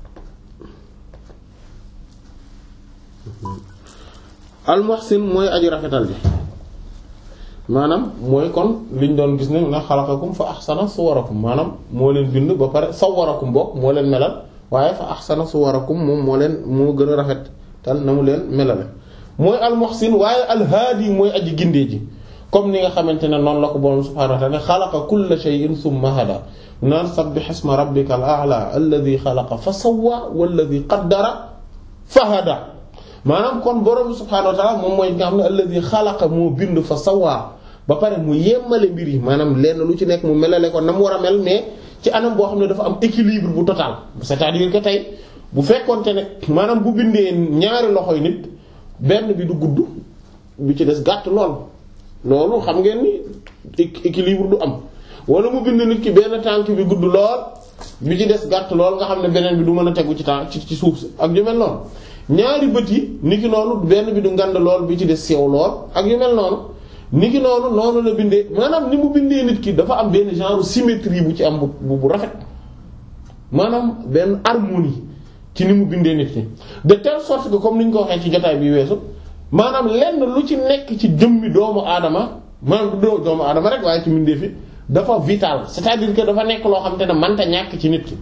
al muhsin mooy aji rafetal bi maanaam mooy kon liñ doon gis ne na xalaqakum fa ahsana suwarakum maanaam moo leen bind ba pare sawwarakum bokk moo leen melal waaye fa ahsana suwarakum moom moo leen moo gën a rafet tal na mu leen melale mooy al muhsin waaye al haadi mooy aji gindee ji comme ni nga xamante ne noonu la ko borom subhaanahu wa ta'ala xalaqa kulla shay'in thumma hada naan sabbih isma rabbikal a'la alladhi xalaqa fa sawwa walladhi qaddara fa hada maanaam kon borom subhaanahu wa ta'ala moom mooy nga xam ne alladhi xalaqa moo bind fa sawwa ba pare mu yemmale mbir yi maanaam lenn lu ci nekk mu melale ko na mu war a mel mais ci anam boo xam ne dafa am équilibre bu total c'est-à-dire que tey bu fekkonte ne maanaam bu bindee ñaari loxoy nit benn bi du gudd bi ci des gàtt lool loolu xam ngeen ni équilibre du am wala mu bind nit ki benn tànk bi gudd lool bi ci des gàtt lool nga xam ne beneen bi du mën a tegu ci tànk ci ci suuf si ak yu mel noonu ñaari bët yi niki noonu benn bi du ngand lool bi ci des sew lool ak yu mel noonu niki noonu noonu la bindee maanaam ni mu bindee nit ki dafa am benn genre symétrie bu ci am bu bu rafet maanaam benn harmonie ci ni mu bindee nit ki de telle sorte que comme ni ñu ko waxee ci jotaay bi weesu maanaam lenn lu ci nekk ci jëmmi doomu aadama maanaam du doomu aadama rek waaye ci mbindee fi dafa vital c'est-à-dire que dafa nekk loo xam te ne mënta ñàkk ci nit ki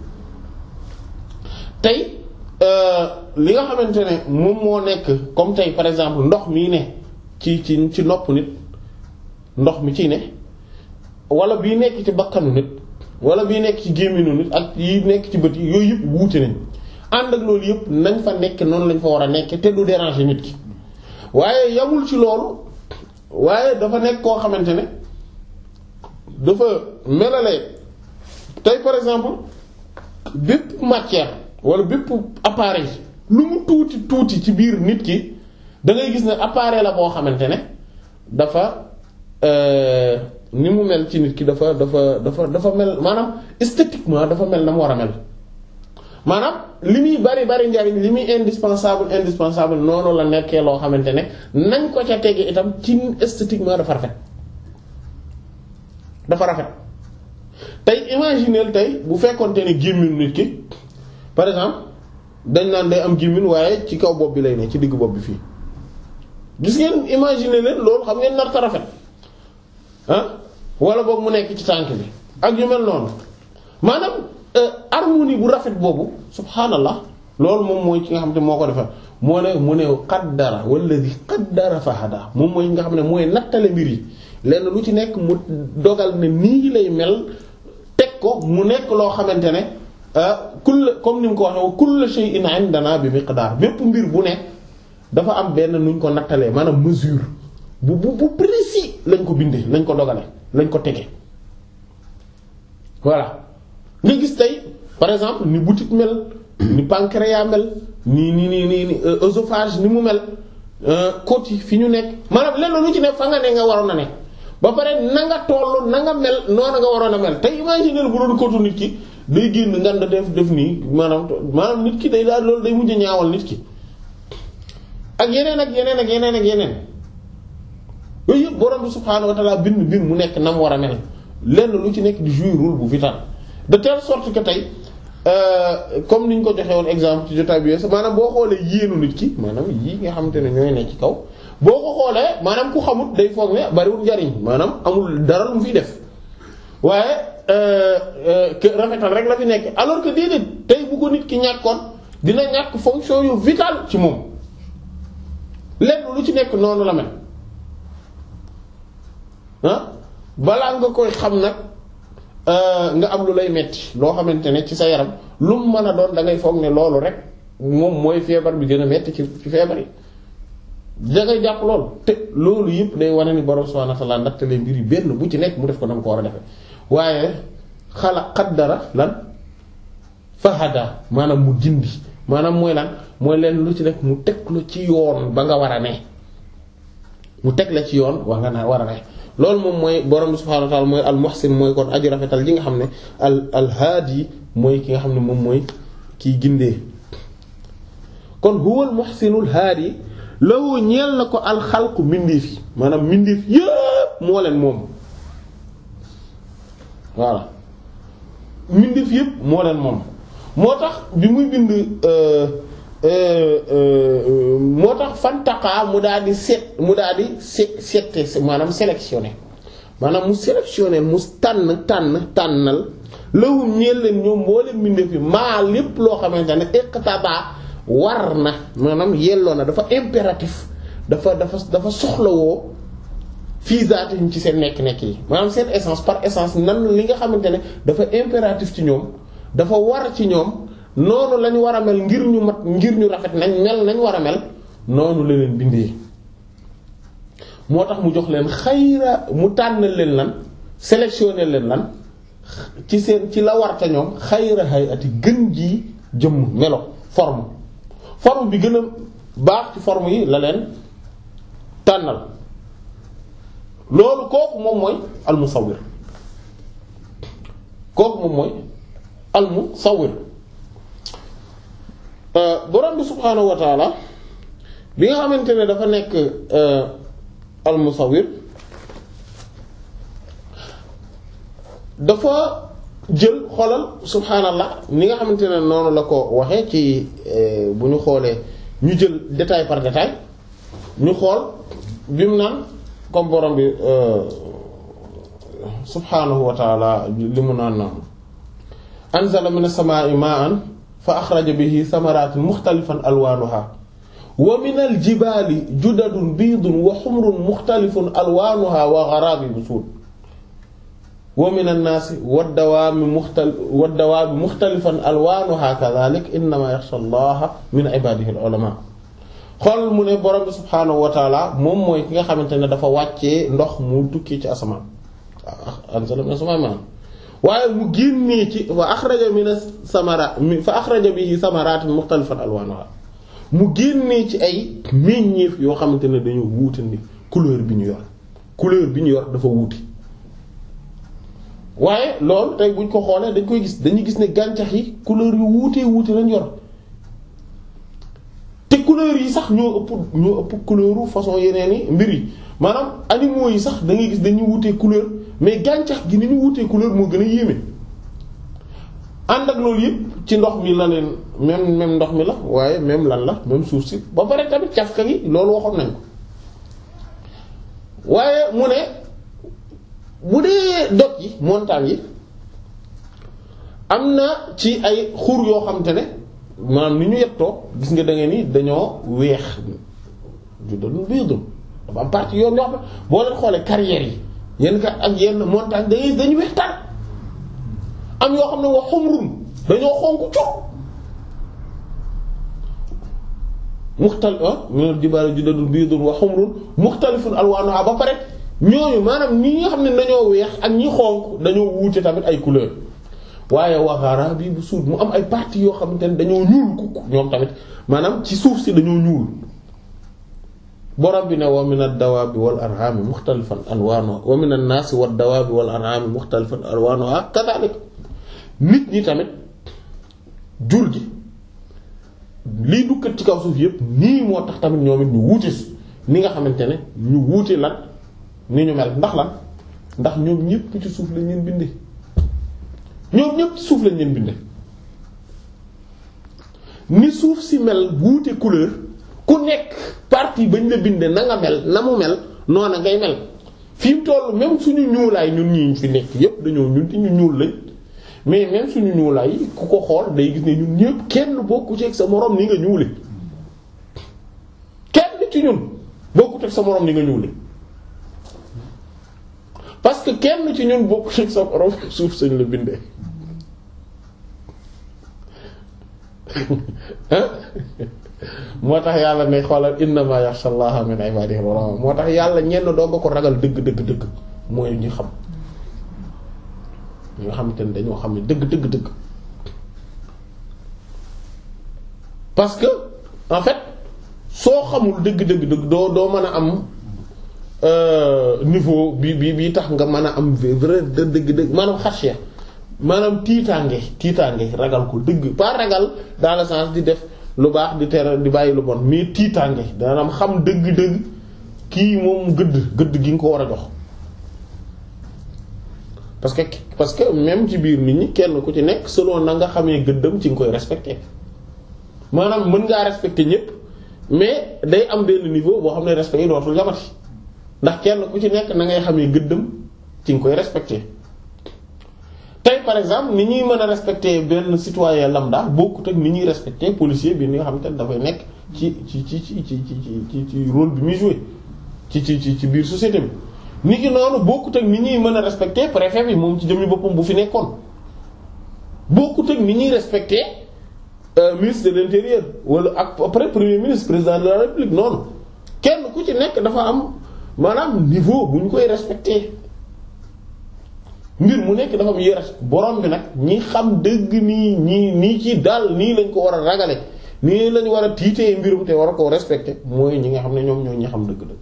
tey li nga xamante ne moom moo nekk comme tey par exemple ndox mii ne ci ci ci nopp nit ndox mi ciy ne wala bii nekk ci bakkanu nit wala bii nekk ci gémminu nit ak yi nekk ci bët yi yooyu yëpp wuute nañ ànd ak loolu yëpp nañ fa nekk noonu lañ fa war a nekk te du déranger nit ki waaye yamul ci loolu waaye dafa nekk koo xamante ne dafa melale tey par exemple bépp matière wala bépp appareil lu mu tuuti tuuti ci biir nit ki da ngay gis ne appareil la boo xamante ne dafa ni mu mel ci nit ki dafa dafa dafa dafa mel maanaam esthétiquement dafa mel na mu war a mel maanaam li muy bari bari njariñ li muy indispensable indispensable noonu la nekkee loo xamante ne nañ ko ca tege itam ci esthétiquement dafa rafet dafa rafet tey imaginer tey bu fekkonte ne gémmiñ nit ki par exemple dañ naan day am gémmiñ waaye ci kaw bopp bi lay ne ci diggu bopp bi fii gis ngeen imaginer leen loolu xam ngeen nar ta rafet ah wala boog mu nekk ci tànk bi ak yu mel noonu maanaam harmonie bu rafet boobu subhaanallah loolu moom mooy ki nga xam ne moo ko defar moo ne mu ne qaddara walladhi qaddara fa hada moom mooy nga xam ne mooy nattale mbir yi lenn lu ci nekk mu dogal ne nii lay mel teg ko mu nekk loo xamante ne kull comme ni mu ko waxee wa kullu shay'in 'indana bi miqdar bépp mbir bu nekk dafa am benn nuñ ko nattalee maanaam mesure bu bu bu précis lañ ko bindee lañ ko dogale lañ ko tege voilà nga gis tey par exemple ni butit mel ni pancréas mel ni ni ni ni œsophage ni mu mel côte yi fi ñu nekk maanaam lenn lu ci nekk fa nga ne nga waroon a ne ba pare na nga toll na nga mel noonu nga waroon a mel tey imaginer bu doon côte nit ki day génn ngan da def def nii maanaam maanaam nit ki day daal loolu day mujj ñaawal nit ki ak yeneen ak yeneen ak yeneen ak yeneen yooyu yëpp borom bi subhaanahu wa ta'ala bind bind mu nekk na mu war a mel lenn lu ci nekk di jouer rôle bu vital de telle sorte que tey comme ni ñu ko joxe woon exemple ci jotaay bi maanaam boo xoolee yéenu nit ki maanaam yii nga xamante ne ñooy nekk ci kaw boo ko xoolee maanaam ku xamut day foog ne bariwul njariñ maanaam amul dara lu mu fiy def waaye rafetal rek la fi nekk alors que déedéet tey bu ko nit ki ñàkkoon dina ñàkk fonction yu vital ci moom lenn lu ci nekk noonu la mel ah balaa nga koy xam nag nga am lu lay metti loo xamante ne ci sa yaram lu mu mën a doon da ngay foog ne loolu rek moom mooy feebar bi gën a metti ci ci feebar yi da ngay jàpp loolu te loolu yëpp day wane ni borom subhaanahu wa ta'aala ndaxte leen mbir yi benn bu ci nekk mu def ko nam ko war a defee waaye xala qaddara lan fahada maanaam mu gindi maanaam mooy lan mooy leen lu ci nekk mu teg la ci yoon ba nga war a ne mu teg la ci yoon wa nga na war a ne loolu moom mooy borom subhaanahu wa ta'aala mooy al muhsin mooy kon aji rafetal ji nga xam ne al al haadi mooy ki nga xam ne moom mooy kiy gindee kon huwal muhsinul haadi lawu ñeel na ko alxalqu mbindeef yi maanaam mbindeef yépp moo leen moom voilà mbindeef yépp moo leen moom moo tax bi muy bind moo tax fantaqaa mu daal di seet mu daal di se seete maanaam sélectionné maanaam mu sélectionné mu tànn tànn tànnal lawum ñeel leen ñoom moo leen mbindeef yi maa lépp loo xamante ne iqtaba war na maanaam yelloo na dafa impératif dafa dafa dafa soxlawoo fii zaatihim ci seen nekk-nekk yi maanaam seen essence par essence nan li nga xamante ne dafa impératif ci ñoom dafa war ci ñoom noonu lañu war a mel ngir ñu mat ngir ñu rafet nañ mel nañ war a mel noonu la leen bindee moo tax mu jox leen xayra mu tànnal leen lan sélectionner leen lan ci seen ci la war ca ñoom xayra hayati gën ji jëmm melo forme forme bi gën a baax ci forme yi la leen tànnal loolu kooku moom mooy al-musawwir kooku moom mooy al-musawwir borom bi subhaanahu wa taala bi nga xamante ne dafa nekk al-musawwir dafa jël xolal subhaanallah ni nga xamante ne noonu la ko waxee ci bu ñu xoolee ñu jël détail par détail ñu xool bi mu naan comme borom bi subhaanahu wa taala li mu naan naan anzala minas samaa'i maa'an fa axraja bihi samaratin muxtalifan alwaanuha wa minal jibaali judadun biidun wa xumrun muxtalifun alwaanuha wa gharaabib suud wa minan naasi waddawaabi muxtal waddawaabi muxtalifan alwaanuha kadhaalika innamaa yaxsha Allaha min ibaadihi al-ulamaa. xool mu ne borom bi subhaanahu wa taala moom mooy ki nga xamante ne dafa wàccee ndox mu tukkee ci asamaan anzala minas samaa'i maa'an waaye mu génnee ci fa axraja minas samaraat fa axraja bihi samaraatin muxtalifan alwaanuha mu génnee ci ay meññeef yoo xamante ne dañoo wuute ni couleur bi ñu yor couleur bi ñu yor dafa wuute. waaye loolu tey buñ ko xoolee dañ koy gis dañuy gis ne gàncax yi couleur yu wuutee wuute lañ yor te couleur yi sax ñoo ëpp ñoo ëpp couleuru façon yeneen i mbir yi maanaam animaux yi sax da ngay gis dañuy wuutee couleur mais gàncax gi ni ñu wuutee couleur moo gën a yéeme. ànd ak loolu yëpp ci ndox mi la leen même même ndox mi la waaye même lan la même suuf si ba pare tamit cafka gi loolu waxoon nañ ko waaye mu ne. bu dee doj yi montagne yi am na ci ay xur yoo xamante ne maanaam ni ñu yettoo gis nga da ngeen ni dañoo weex ju doon biidum dafa am partie yoon yoo xam ne boo leen xoolee carrières yi yenn ka ak yenn montagne dañuy dañuy weex tar am yoo xam ne wax xumrum dañoo xonk coow muxtal minal jibaali judadun biidun wa xumrun muxtalifun alwaanuha ba pare ñooñu maanaam ñi nga xam ne dañoo weex ak ñi xonk dañoo wuute tamit ay couleur waaye waxaara bi bu suud mu am ay parties yoo xamante ne dañoo ñuul kukk ñoom tamit maanaam ci suuf si dañoo ñuul borom bi ne wa min ad-dawaabi wal an'aami muxtalifan alwaanuha wa min an-naasi wad dawaabi wal an'aami muxtalifan alwaanuha kadhalik nit ñi tamit jur gi lii dukkat ci kaw suuf yépp nii moo tax tamit ñoom it ñu wuute ni nga xamante ne ñu wuute lan ni ñu mel ndax lan ndax ñoom ñépp ci suuf lañ leen bindee ñoom ñépp ci suuf lañ leen bindee ni suuf si mel wuute couleur ku nekk partie bañ la bindee na nga mel na mu mel noona ngay mel fi mu toll même suñu ñuulaay ñun ñii fi nekk yépp dañoo ñun te ñu ñuul lañ mais même suñu ñuulaay yi ku ko xool day gis ne ñun ñépp kenn bokku ci ak sa moroom ni nga ñuule kenn ci ñun bokku ci ak sa moroom ni nga ñuule parce que kenn ci ñun bokku ci ak sa moroom suuf sañ la bindee moo tax yàlla ne xoolal innama yaxsha allaha min ibadihi ulama moo tax yàlla ñenn doo nga ko ragal dëgg dëgg dëgg mooy ñu xam ñi nga xamante ne dañoo xam ne dëgg dëgg dëgg parce que en fait soo xamul dëgg dëgg dëgg doo doo mën a am niveau bi bi bi tax nga mën a am vrai dëgg dëgg maanaam xasya maanaam tiitaange tiitaange ragal ko dëgg pas ragal dans le sens di def lu baax di tere di bàyyi lu bon mais tiitaange daanaam xam dëgg-dëgg kii moom gëdd gëdd gi nga ko war a jox parce que parce que même ci biir nit ñi kenn ku ci nekk selon na nga xamee gëddam ci nga koy respecté maanaam mën ngaa respecté ñépp mais day am benn niveau boo xam ne respect yi dootul jamati ndax kenn ku ci nekk na ngay xamee gëddam ci nga koy respecté tey par exemple ni ñuy mën a respecté benn citoyen lambda bokkut ak ni ñuy respecté policier bi ni nga xamante ne dafay nekk ci ci ci ci ci ci ci rôle bi muy joué ci ci ci ci biir société bi. ni ki noonu bokkut ak ni ñuy mën a respecté préfet bi moom ci jëmmi boppam bu fi nekkoon bokkut ak ni ñuy respecté ministre de l'intérieur wala ak après premier ministre président de la république noonu kenn ku ci nekk dafa am maanaam niveau bu ñu koy respecté. mbir mu nekk dafa am yéex borom bi nag ñi xam dëgg nii ñii nii ci daal nii lañ ko war a ragale nii lañ war a tiitee mbirum te war a koo respecté mooy ñi nga xam ne ñoom ñoo ñi xam dëgg-dëgg.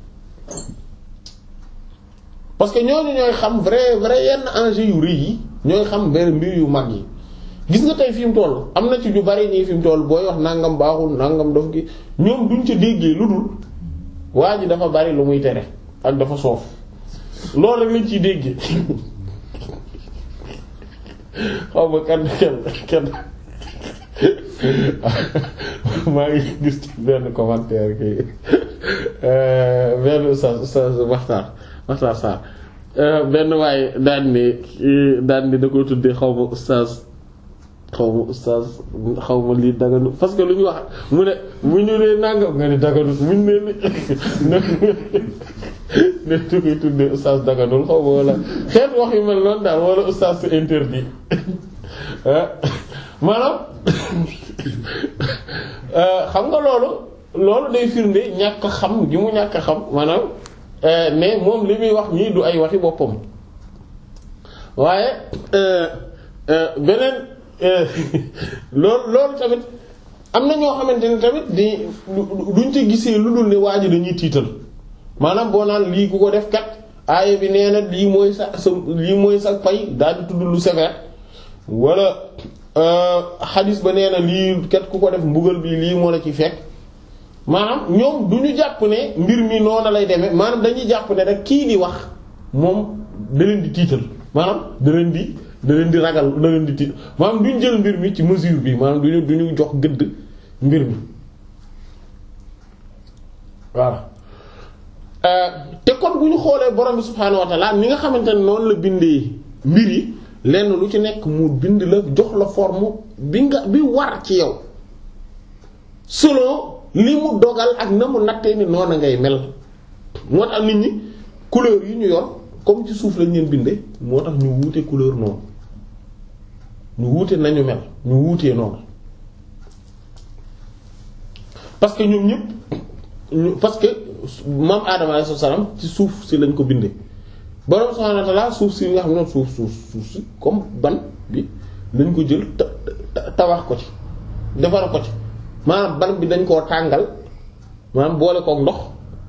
parce que ñooñu ñooy xam vrai vrai yenn enjeux yu rëy yi ñooy xam benn mbir yu mag yi gis nga tey fi mu toll am na ci ñu bari nii fi mu toll booy wax nangam baaxul nangam daf gi ñoom duñ ca déggee lu dul waa ji dafa bari lu muy tere ak dafa soof loolu rek lañ ciy déggee. xaw ma kenn kenn kenn maa ngi gis ci benn commentaire kii benn sa sa waxtaan waxtaan saa benn waaye daan ni daan ni da ko tuddee xaw ma oustaz xaw ma oustaz xaw ma lii daganu parce que lu ñu wax mu ne mu ñu nee nangam nga ni daganut mu ñu ne ne ne tu koy tuddee oustaz daganul xaw ma wala xeet wax yu mel noonu daal wala oustaz c'est interdit maanaam xam nga loolu loolu day firnde ñàkk xam gi mu ñàkk xam maanaam mais moom li muy wax nii du ay waxi boppam waaye beneen loolu loolu tamit am na ñoo xamante ne tamit di duñ ci gisee lu dul ne waa ji dañuy tiital maanaam boo naan lii ku ko def kat aaya bi nee na lii mooy sa sa lii mooy sa pay daal di tudd lu sévère wala xadis ba nee na lii kat ku ko def mbugal bi lii moo la ci fekk maanaam ñoom du ñu jàpp ne mbir mi noonu lay demee maanaam dañuy jàpp ne rek kii di wax moom da leen di tiital maanaam da leen di da leen di ragal da leen di tiital maanaam duñ jël mbir mi ci mesure bi maanaam duñu du ñu jox gëdd mbir mi voilà. te kon bu ñu xoolee borom bi subhaanahu wa ta'ala ni nga xamante ne noonu la bindee mbir yi lenn lu ci nekk mu bind la jox la forme bi nga bi war ci yow selon li mu dogal ak na mu nattee ni noonu ngay mel moo tax nit ñi couleur yi ñu yor comme ci suuf lañ leen bindee moo tax ñu wuute couleur noonu ñu wuute nañu mel ñu wuutee noonu parce que ñoom ñëpp parce que maam Adama alayhi salaam ci suuf si lañ ko bindee borom subhaanahu wa ta'aala suuf si nga xam ne suuf suuf suuf si comme ban bi lañ ko jël tabax ko ci defar ko ci maanaam ban bi dañ koo tàngal maanaam boole kook ndox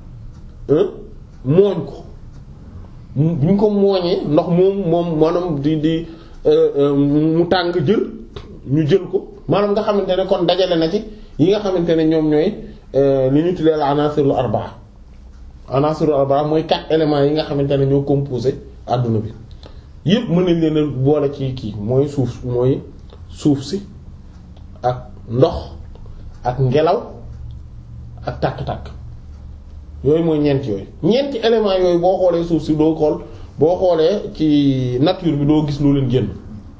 mooñ ko bu ñu ko mooñee ndox moom moom maanaam di di mu tàng jël ñu jël ko maanaam nga xamante ne kon dajale na ci yi nga xamante ne ñoom ñooy li ñu tuddee la anasirul arbaa anasirul arbaa mooy quatre éléments yi nga xamante ne ñoo composé àdduna bi yépp mën nañ leen a boole ci kii mooy suuf mooy suuf si ak ndox ak ngelaw ak tàkk-tàkk yooyu mooy ñeenti yooyu ñeenti éléments yooyu boo xoolee suuf si doo xool boo xoolee ci nature bi doo gis loo leen génn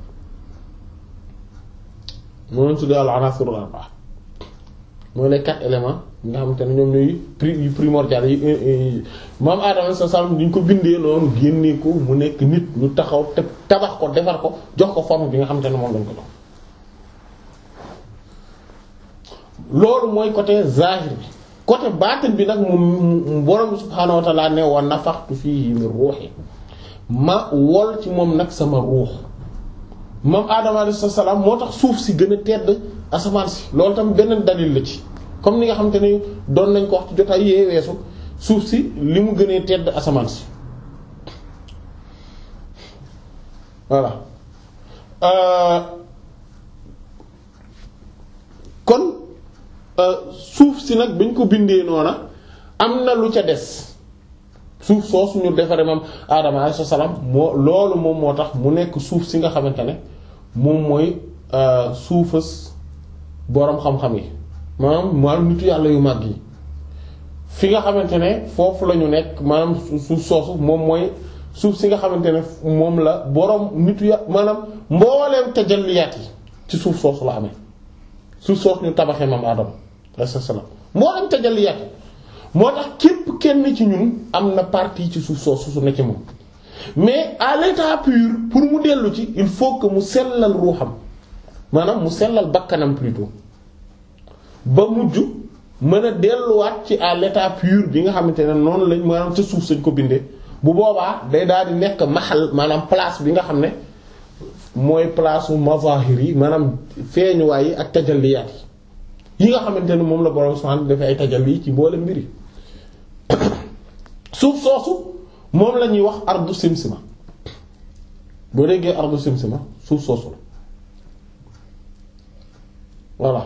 moo leen tuddee al anasirul arbaa mooy les quatre éléments yi nga xamante ne ñoom ñooy pri primordial yi maam Adama sa salam duñ ko bindee noonu génnee ko mu nekk nit ñu taxaw te tabax ko defar ko jox ko forme bi nga xamante ne moom lañ ko jox loolu mooy côté zahir bi côté baatin bi nag moom borom subhaanahu wa ta'ala ne wa nafaxtu fiihi min ruuhi ma wol ci moom nag sama ruux moom Adama alayhi salaam moo tax suuf si gën a tedd asamaan si loolu tam beneen dalil la ci comme ni nga xamante ne doon nañ ko wax ci jotaay yee weesu suuf si li mu gënee tedd asamaan si voilà euh, kon euh, suuf si nag bañ ko bindee noona am na lu ca des suuf soosu ñu defaree moom Adama alayhi salaam moo loolu moom moo tax mu nekk suuf si nga xamante ne moom mooy euh, suufas boroom xam-xam yi maanaam maanaam nitu yàlla yu mag yi fi nga xamante ne foofu la ñu nekk maanaam suuf soosu moom mooy suuf si nga xamante ne moom la boroom nitu ya maanaam mbooleem tajalliyaat yi ci suuf soosu la amee suuf soosu ñu tabaxee moom Adama alayhi salaam mbooleem tajalliyaat yi moo tax képp kenn ci ñun am na partie ci suuf soosu su ne ci moom mais à l'état pur pour mu dellu ci il faut que mu sellal ruuxam maanaam mu sellal bakkanam plutôt ba mujj mën a delluwaat ci à l'état pur bi nga xamante ne noonu lañ maanaam ca suuf sañ ko bindee bu boobaa day daal di nekk maxal maanaam place bi nga xam ne mooy place u mazahir yi maanaam feeñuwaay yi ak tajalliyaat yi yi nga xamante ne moom la borom subhanahu dafay ay tajalli ci mboole mbiri suuf soosu moom la ñuy wax ardu simsima boo déggee ardu simsima suuf soosu la voilà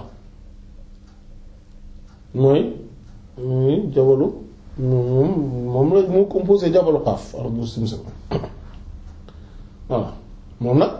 mooy muy jabalu moom moom la moo composé jabalu xaaf ardu simsima voilà moom nag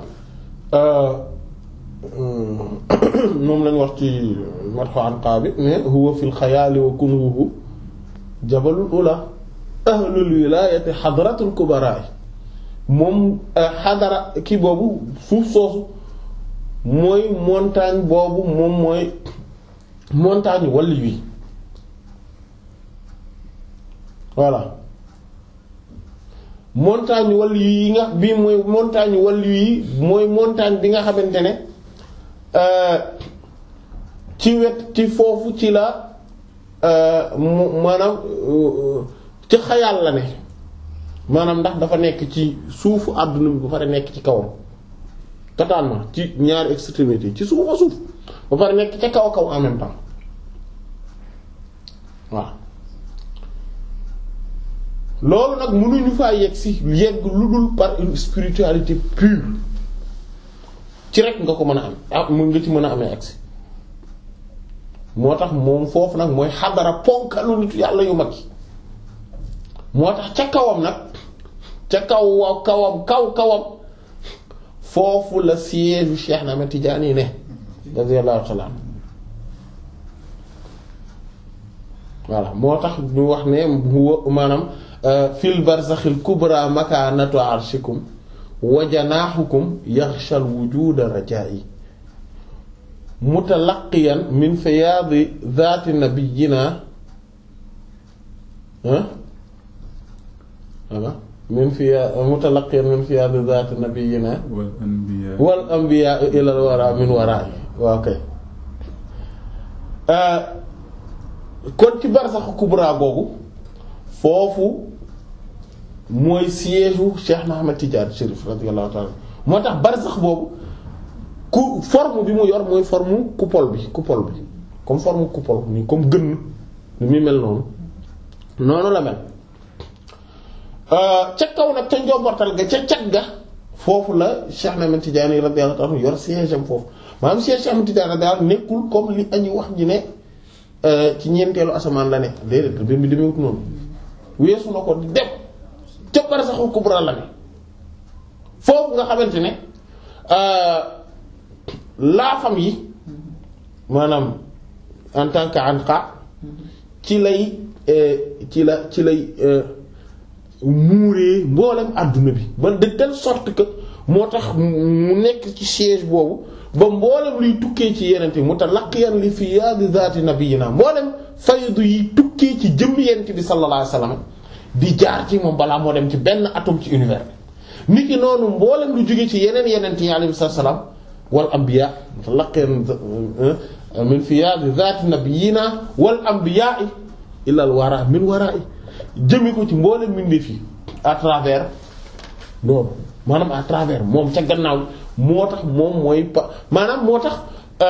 moom lañ wax ci madhu anqa bi ne huwa fil xayaali wa kunuhu jabalul ula ahlul wilayati xadratul kubara moom xadara kii boobu suuf soosu mooy montagne boobu moom mooy montagne wàllu wi voilà montagne wàllu yi nga bii mooy montagne wàllu yi mooy montagne bi nga xamante ne ci wet ci foofu ci la maanaam ci xayaal la ne maanaam ndax dafa nekk ci suufu àdduna bi ba pare nekk ci kawam totalement ci ñaari extrémité ci suufa suuf ba pare nekk ca kaw kaw en même temps waaw loolu nag mënuñu faa yegg si yegg lu dul par une spiritualité pure ci rek nga ko mën a am ah mu nga ci mën a amee agsi moo tax moom foofu nag mooy xadara ponkalu nitu yàlla yu mag yi moo tax ca kawam nag ca kaw wa kawam kaw kawam foofu la siège Cheikh Ahmed Tidiane yi ne radiyallahu ta'ala voilà moo tax ñu wax ne huwa maanaam fil barzakhil kubra makanatu arshikum wa janahukum yaghshal wujuda raja'i mutalaqiyan min fiyadi dhati nabiyyina ah ah min fiya mutalaqiyan min fiyadi dhati nabiyyina wal anbiya wal anbiya ila al wara min wara'i waaw kay kon ci barzakh kubra googu foofu mooy siège u Cheikh Ahmed Tidiane Chérif radiyallahu ta'ala moo tax barzakh boobu ku forme bi mu yor mooy forme coupole bi coupole bi comme forme coupole ni comme gën ni muy mel noonu noonu la mel ca kaw nag ca njombortal ga ca cat ga foofu la Cheikh Ahmed Tidiane radiyallahu ta'ala yor siège am foofu maanaam siège Cheikh Ahmed Tidiane daal nekkul comme li añu wax ji ne ci ñeenteelu asamaan la ne déedéet bi mi demewut noonu weesu na ko di dem ca barzakhul kubra la ne foofu nga xamante ne laafam yi maanaam en tant que anqa ci lay ci la ci lay muuree mboolem àdduna bi ba de telle sorte que moo tax mu nekk ci siège boobu ba mboolem luy tukkee ci yenente mutalaqiyan li fi yaadi zaati nabiyina mboolem faydu yi tukkee ci jëmm yenente bi sallallahu alayhi wasallam di jaar ci moom balaa moo dem ci benn atome ci univers nit ki noonu mboolem lu jóge ci yeneen yenente yi alayhi salaam wal anbiya mutalaqiyan min fiyaadi zaati nabiyina wal anbiya'i ila al wara min wara'i jëmi ko ci mboolem mbindeef yi à travers loolu maanaam à travers moom ca gannaaw moo tax moom mooy pa maanaam moo tax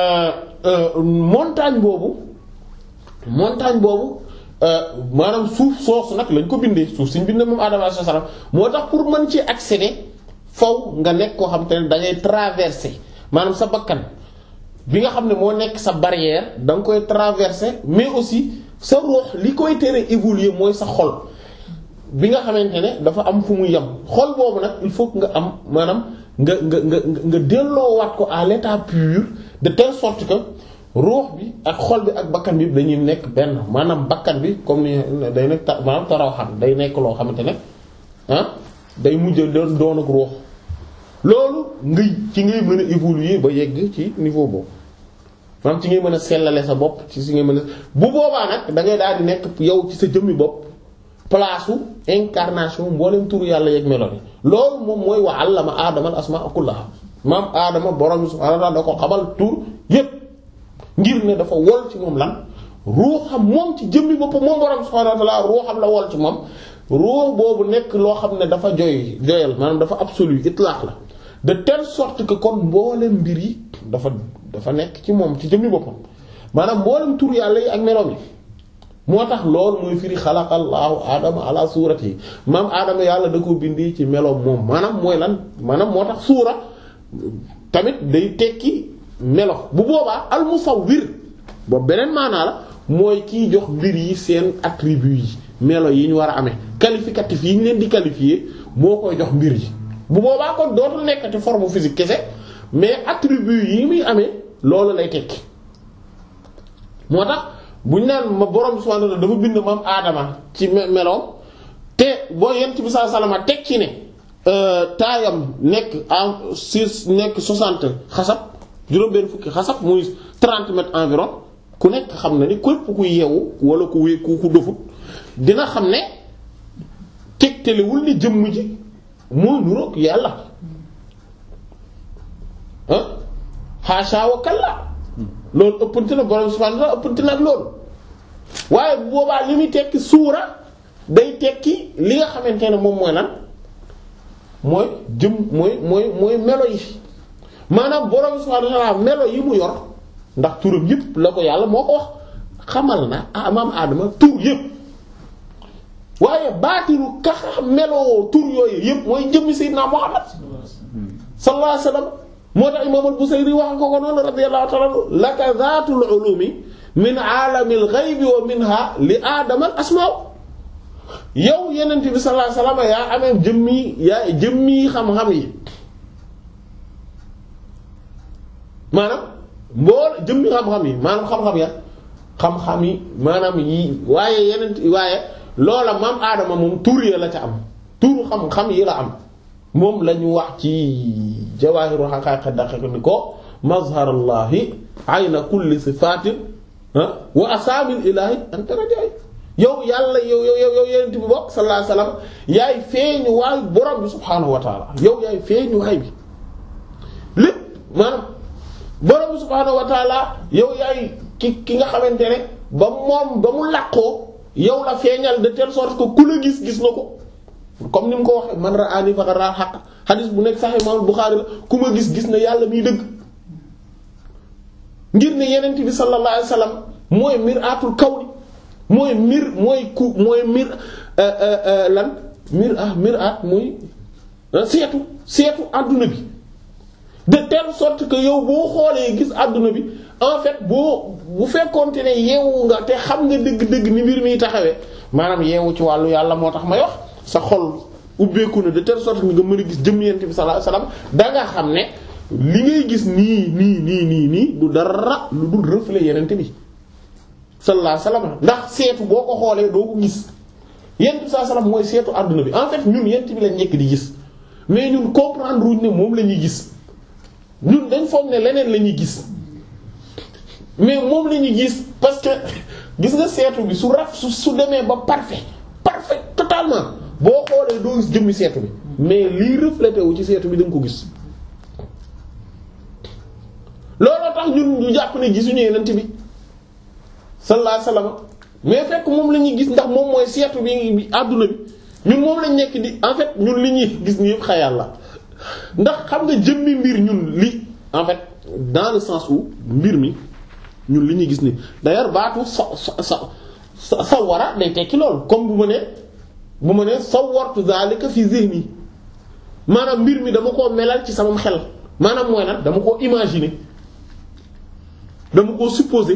montagne boobu montagne boobu maanaam suuf soosu nag lañ ko bindee suuf suñ bindee moom Adama alayhi salaam moo tax pour mën ci accéder faw nga nekk koo xam te ne da ngay traverser maanaam sa bakkan bi nga xam ne moo nekk sa barrière da nga koy traverser mais aussi sa ruux li koy tere évoluer mooy sa xol bi nga xamante ne dafa am fu muy yem xol boobu nag il faut que nga am maanaam nga nga nga nga delloowaat ko à l'état pur de telle sorte que ruux bi ak xol bi ak bakkan bi dañuy nekk benn maanaam bakkan bi comme ni day nekk ta maanaam taraw xam day nekk loo xamante ne ah day mujj doon doon ak ruux loolu ngay ci ngay mën a évoluer ba yegg ci niveau boobu maanaam ci ngay mën a sellale sa bopp ci si ngay mën a bu boobaa nag da ngay daal di nekk yow ci sa jëmmi bopp place u incarnation mboolem turu yàlla yeeg melo yi loolu moom mooy wa allama aadama al asmaa kullaha maam aadama borom subhaanahu wa ta'aala da ko xamal tur yépp ngir ne dafa wol ci moom lan ruuxam moom ci jëmmi boppam moom borom subhaanahu wa ta'aala ruuxam la wol ci moom ruux boobu nekk loo xam ne dafa joy joyal maanaam dafa absolu itlaax la de telle sorte que kon mboolem mbir yi dafa dafa nekk ci moom ci jëmmi boppam maanaam mboolem tur yàlla yi ak meloom yi moo tax loolu mooy firi xalaqallaahu aadama ala suurati maam aadama yàlla da ko bindi ci meloom moom maanaam mooy lan maanaam moo tax suura tamit day tekki melo bu boobaa al musawwir boobu beneen maanaa la mooy kiy jox mbir yi seen attribut yi melo yi ñu war a amee qualificatif yi ñu leen di qualifier moo koy jox mbir yi bu boobaa kon dootul nekkati forme physique kese mais attribut yi muy amee loolu lay tekki moo tax buñ naan ma borom subhanahu wa ta'ala dafa bind maam aadama ci meloom te boo yent bi sallallahu alayhi wasallam teg ci ne taayam nekk en six nekk soixante xasab juróom-benn fukki xasab muy trente mètres environ ku nekk xam na ni képp ku yeewu wala ku wé ku ku dofut dina xam ne tegtalewul ni jëmm ji moo nuroog yàlla ah haasha wa kalla loolu ëppante na borom subhanahu wa ta'ala ëppante na ak loolu waaye bu boobaa li muy tekki suura day tekki li nga xamante ne moom mooy lan mooy jëm mooy mooy mooy melo yi maanaam borom subhanahu wa ta'ala melo yi mu yor ndax turam yëpp la ko yàlla moo ko wax xamal na ah maam Adama tur yëpp waaye baatiru ka meloo tur yooyu yëpp mooy jëmmi Seydina Muhammad sallallahu alayhi wasallam moo tax imaam al-Busayri wax ko ko noonu radiyallahu ta'ala laka zaatul ulumi min aalamil ghaybi wa minha li aadama al asmaa yow yenent bi sallallahu alayhi wasallam yaa amee jëmmi yaa jëmmi xam-xam yi maanaam mbool jëmmi xam-xam yi maanaam xam-xam ya xam-xam yi maanaam yi waaye yenent waaye loola maam aadama moom tur ya la ca am turu xam-xam yi la am moom la ñu wax ci jawaahiru haqaa'iq daqiiq ni ko mazharallahi ayna kulli sifaatin wa asaamil ilaahi anta rajaay yow yàlla yow yow yow yenent bi bokk sallallahu alayhi wasallam yaay feeñu waay borom bi subhaanahu wa ta'ala yow yaay feeñu waay bi lépp maanaam borom bi subhaanahu wa ta'ala yow yaay ki ki nga xamante ne ba moom ba mu làqoo yow la feeñal de telle sorte que ku la gis gis na ko comme ni mu ko waxee man ra'aani faqad ra'a haqq xadis bu nekk Sahih Imam Bukhari la ku ma gis gis na yàlla miy dëgg ngir ne yenent bi sallallahu alayhi wasallam mooy mir'atul kawni mooy mir mooy ku mooy mir lan mir ah mir'at mooy seetu seetu àdduna bi de telle sorte que yow boo xoolee gis àdduna bi en fait boo bu fekkoonte ne yeewu nga te xam nga dëgg-dëgg ni mbir mi taxawee maanaam yeewu ci wàllu yàlla moo tax may wax sa xol ubbeeku na de telle sorte que nga mën a gis jëm yent bi sallallahu alayhi wasallam da nga xam ne li ngay gis nii nii nii nii nii du dara lu dul reflet yenent bi sallallahu alayhi wasallam ndax seetu boo ko xoolee doo ko gis yent bi sallallahu alayhi wasallam mooy seetu àdduna bi en fait ñun yent bi lañ njëkk di gis mais ñun comprendre wuñ ne moom la ñuy gis ñun dañ foog ne leneen la ñuy gis mais moom la ñuy gis parce que gis nga seetu bi su raf su su demee ba parfait parfait totalement boo xoolee doo gis jëmmi seetu bi mais lii reflété wu ci seetu bi da nga ko gis looloo tax tax ñun ñu jàpp ne gisuñu yenent bi sallallahu alayhi wasallam mais fekk moom la ñuy gis ndax moom mooy seetu bi àdduna bi ñun moom lañ nekk di en fait ñun li ñuy gis ni yëpp xayal la ndax xam nga jëmmi mbir ñun li en fait dans le sens où mbir mi ñun li ñuy gis ni d'ailleurs baatu sa sa sa sawara day tekki loolu comme bu ma ne bu ma ne sawwartu zalika fi zihni maanaam mbir mi dama koo melal ci sama xel maanaam mooy nag dama koo imaginer dama koo supposer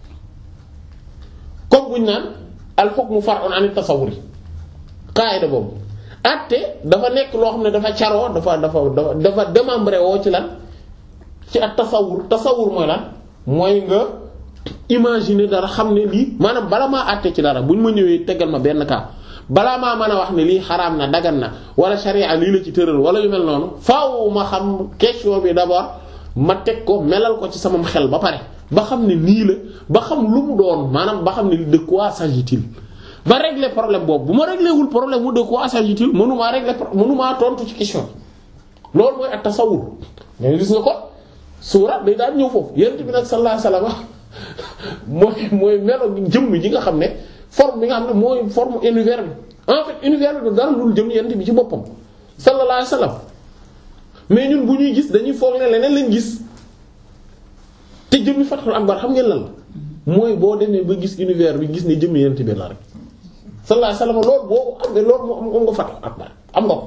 comme buñ naan al hukmu far'un an at-tasawwur qaida boobu atte dafa nekk loo xam ne dafa caroo dafa dafa dafa dafa démembré woo ci lan ci at tasawur tasawur mooy lan mooy nga imaginer dara xam ne lii maanaam bala maa atte ci dara bu ñu ma ñëwee tegal ma benn cas balaa maa mën a wax ne lii xaraam na dagan na wala sharia lii la ci tëral wala yu mel noonu faaw ma xam question bi d'abord ma teg ko melal ko ci sama xel ba pare ba xam ne nii la ba xam lu mu doon maanaam ba xam ne de quoi s'agit-il ba régler problème boobu bu ma réglé wul problème mu de quoi s'agit-il mënumaa régler mënumaa tontu ci question loolu mooy at tasawur mais gis nga ko suura day daan ñëw foofu yonent bi nag sallallahu alayhi wasallam mooy mooy melo jëmm ji nga xam ne forme bi nga xam ne mooy forme univers bi en fait univers bi du dara dul jëm yonent bi ci boppam sallallahu alayhi wasallam mais ñun bu ñuy gis dañuy foog ne leneen lañ gis te jëmmi Fathul Akbar xam ngeen lan la mooy boo demee ba gis univers bi gis ne jëmmi yonent bi la rek. sallallahu alayhi wasallam loolu boo ko amee loolu moom am nga Fathul Akbar am nga ko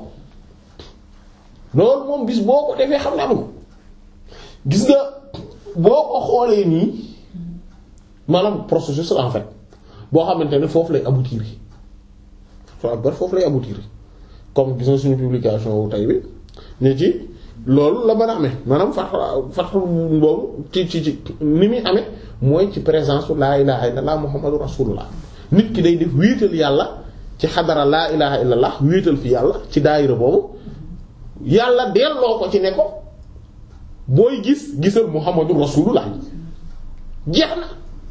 loolu moom bis boo ko defee xam ne am nga gis nga boo ko xoolee nii maanaam processus en fait boo xamante ne foofu lay aboutir Fathul Akbar foofu lay aboutir comme gis nga suñu publication wu tey bi ne ci loolu la mën a amee maanaam Fathul Fathul boobu ci ci ci ni muy amee mooy ci présence u laa ilaha illallah muhammadu rasulullah nit ki day def wéetal yàlla ci xadara laa ilaha illallah wéetal fi yàlla ci daayira boobu yàlla delloo ko ci ne ko booy gis gisal muhammadu rasulullah jeex na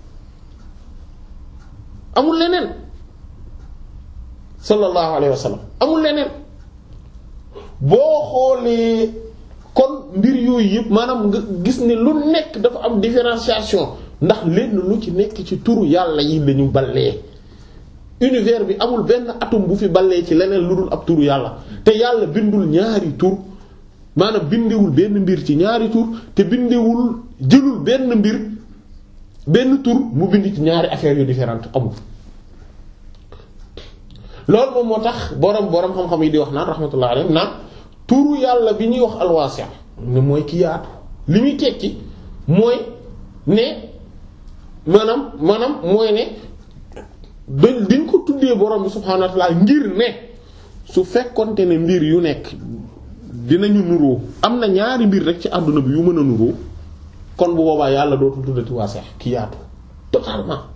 amul leneen sallallahu alayhi wa sallam amul leneen boo xoolee kon mbir yooyu yëpp maanaam nga gis ne lu nekk dafa am différenciation ndax lenn lu ci nekk ci turu yàlla yi lañu ballee univers bi amul benn atome bu fi ballee ci leneen lu dul ab turu yàlla te yàlla bindul ñaari tur maanaam bindewul benn mbir ci ñaari tur te bindewul jëlul benn mbir benn tur mu bind ci ñaari affaires yu différentes amul loolu moom moo tax borom borom xam-xam yi di wax naan rahmatullah alayhi naan turu yàlla bi ñuy wax alwaasi' ne mooy ki yaatu li muy tekki mooy ne maanaam maanaam mooy ne dañ dañ ko tuddee borom bi subhaanahu wa ta'ala ngir ne su fekkonte ne mbir yu nekk dinañu nuroo am na ñaari mbir rek ci àdduna bi yu mën a nuroo kon bu boobaa yàlla dootul tuddati waasi' ki yaatu totalement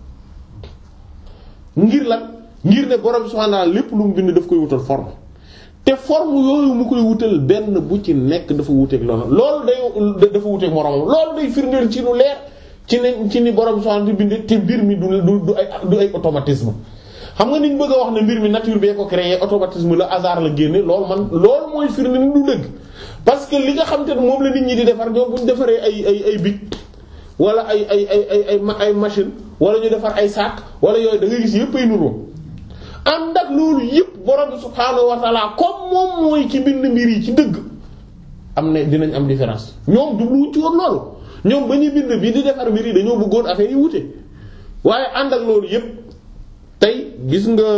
ngir lan ngir ne borom bi subhaanahu wa ta'ala lépp lu mu bind daf koy wutal forme te forme yooyu mu koy wutal benn bu ci nekk dafa wuteeg loolu loolu day dafa wuteeg moroomam loolu day firndeel ci lu leer ci ne ci ni borom subhanahu wa ta'ala bind te mbir mi du du du ay du ay automatisme xam nga ni ñu bëgg a wax ne mbir mi nature bee ko créé automatisme la hasard la génne loolu man loolu mooy firnde ni du dëgg parce que li nga xam te ne moom la nit ñi di defar ñoom bu ñu defaree ay ay ay bic wala ay ay ay ay ay ay machine wala ñu defar ay sac wala yooyu da ngay gis yëpp ay nuroo ànd ak loolu yëpp borom subhaanahu wa ta'ala comme moom mooy ci bind mbir yi ci dëgg am na dinañ am différence ñoom jubluwuñ ci woon loolu ñoom ba ñuy bind bi di defar mbir yi dañoo bëggoon affaire yi wute waaye ànd ak loolu yëpp tey gis nga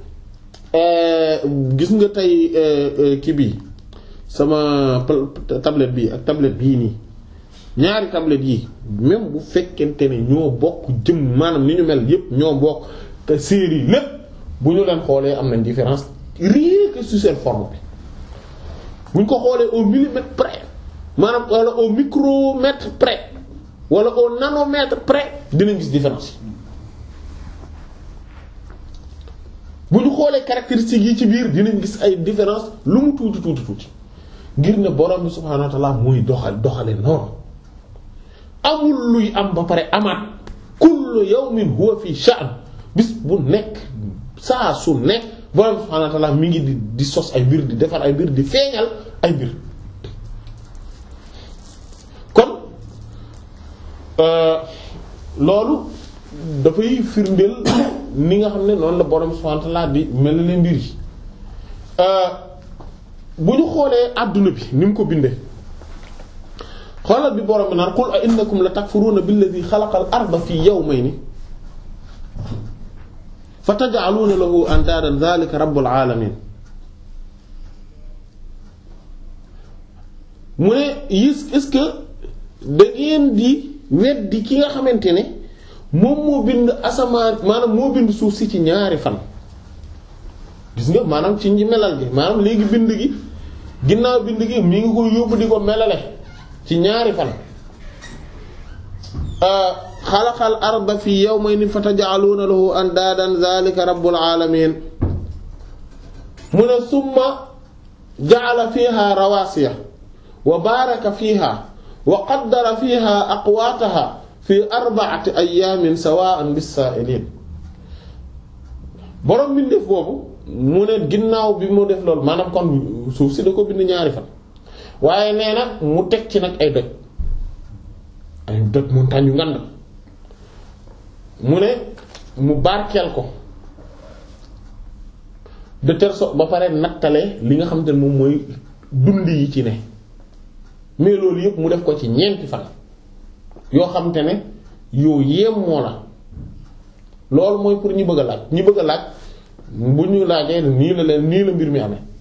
gis nga tey kii bi sama tablette bi ak tablette bii nii ñaari tablette yi même bu fekkente ne ñoo bokk jëm maanaam ni ñu mel yëpp ñoo bokk te série lépp bu ñu leen xoolee am nañ différence rien que sur seen forme bi bu ñu ko xoolee au millimètre près maanaam wala au micromètre près wala au nanomètre près dinañ gis différence bu ñu xoolee caractéristiques yi ci biir dinañ gis ay différence lu mu tuuti tuuti tuuti ngir ne borom bi subhaanahu wa ta'ala muy doxal doxale noonu amul luy am ba pare amaat kullu yawmin huwa fi sha'n bis bu nekk saa su nekk borom subhaanahu wa ta'ala mi ngi di di sos ay mbir di defar ay mbir di feeñal ay mbir kon loolu dafay firndeel ni nga xam ne noonu la borom subhanahu wa ta'ala di mel ne mbir yi bu ñu xoolee adduna bi ni mu ko bindee xoolal bi borom bi naan qul a innakum la takfuruna billadhi khalaqa al-arda fi yawmayni fa taj'aluna lahu andaadan dhalika rabbul alamin mu ne est-ce que da ngeen di weddi ki nga xamante ne moom moo bind asamaan maanaam moo bind suuf si ci ñaari fan gis nga maanaam ci ñi melal gi maanaam léegi bind gi ginnaaw bind gi mi ngi ko yóbbu di ko melale ci ñaari fan xalaqal arda fi yawmayni fataj'aluna lahu andaadan zalika rabbul alamin mu ne summa ja'ala fiha rawasiya wa baraka fiha wa qaddara fiha aqwataha fi arba'ati ayyamin sawa'an bis-sa'ilin borom bi def boobu mu ne ginnaaw bi mu def loolu maanaam kon suuf si da ko bind ñaari fan waaye nee na mu teg ci nag ay doj ay doj montagne yu ngand mu ne mu barkeel ko de telle sorte ba pare nattale li nga xamante ne moom mooy dund yi ci ne mais loolu yëpp mu def ko ci ñeenti fan yoo xamante ne yoo yéem moo la loolu mooy pour ñi bëgg a laaj ñi bëgg a laaj bu ñu laajee nii la leen nii la mbir mi amee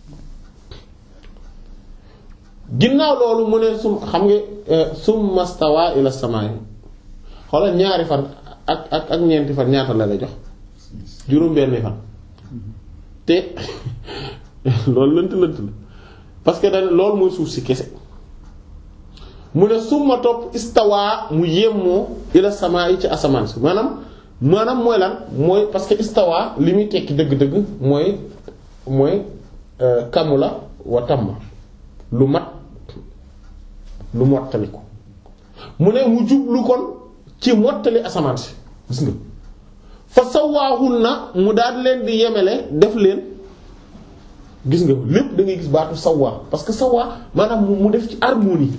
ginnaaw loolu mu ne sum xam nga summa stawa ila samaa'i xoolal ñaari fan ak ak ak ñeenti fan ñaata la lay jox juróom-benni fan te loolu lënt lënt la parce que dañ loolu mooy suuf si kese mu ne summa topp istawa mu yemmoo ila samaa'i ci asamaan si maanaam maanaam mooy lan mooy parce que istawa li muy tekki dëgg-dëgg mooy mooy kamula wa tamma lu mat lu mottali ko mu ne mu jublu kon ci mottali asamaan si gis nga fa sawwaahunna mu daal leen di yemele def leen gis nga lépp da ngay gis baatu sawwa parce que sawwa maanaam mu def ci harmonie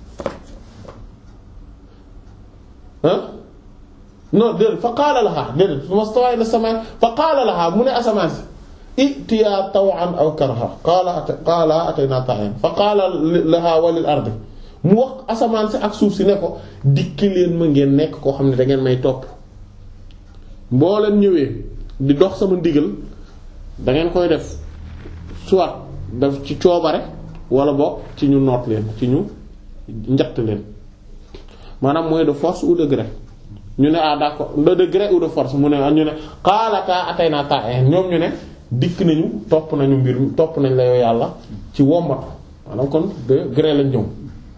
ah non déedéet fa qaala lahaa déedéet summa stawaa ila samaa fa qaala lahaa mu ne asamaan si i'tiyaa taw'an aw karhan qaala qaala ataynaa ta'iin fa qaala lahaa wa lil ardi mu wax asamaan si ak suuf si ne ko dikki leen ma ngeen nekk koo xam ne da ngeen may topp boo leen ñëwee di dox sama ndigal da ngeen koy def soit def ci coobare wala boog ci ñu noot leen ci ñu njatt leen maanaam mooy de force ou de gré ñu ne ah d'accord de de gré ou de force mu ne ñu ne qaalataa ataynaa ta'iin ñoom ñu ne dikk nañu topp nañu mbir topp nañ la yoo yàlla ci wommatu maanaam kon de gré lañ ñëw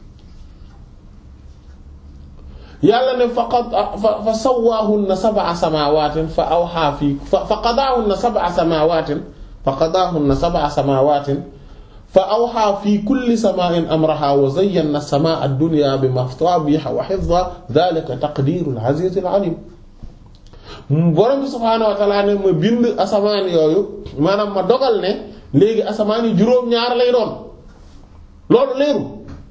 yàlla ne faqad fa sawwaahunna sab'a samawaatin fa awhaa fi fa qadaahunna sab'a samawaatin fa qadaahunna sab'a samawaatin fa awhaa fi kulli samaa'in amrahaa wa zayyana as-samaa'a ad-dunyaa bimasaabiiha wa hifzan dhaalika taqdiirul aziizil aliim borom bi subhaanahu wa ta'aala ne ma bind asamaan yooyu maanaam ma dogal ne léegi asamaan yi juróom-ñaar lay doon loolu leeru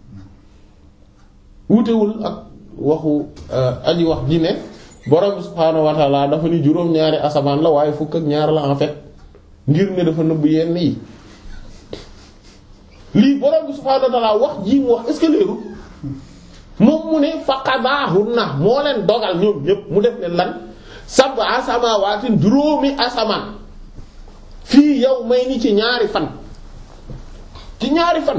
wutewul ak waxu aji wax ji ne borom bi subhaanahu wa ta'aala dafa ni juróom-ñaari asamaan la waaye fukk ak ñaar la en fait ngir ne dafa nëbb yenn yi lii borom bi subhaanahu wa ta'aala wax ji mu wax est-ce que leeru moom mu ne faqadaahunna moo leen dogal ñoom ñépp mu def leen lan sab'a samawaatin juróomi asamaan fii yawmayni ci ñaari fan ci ñaari fan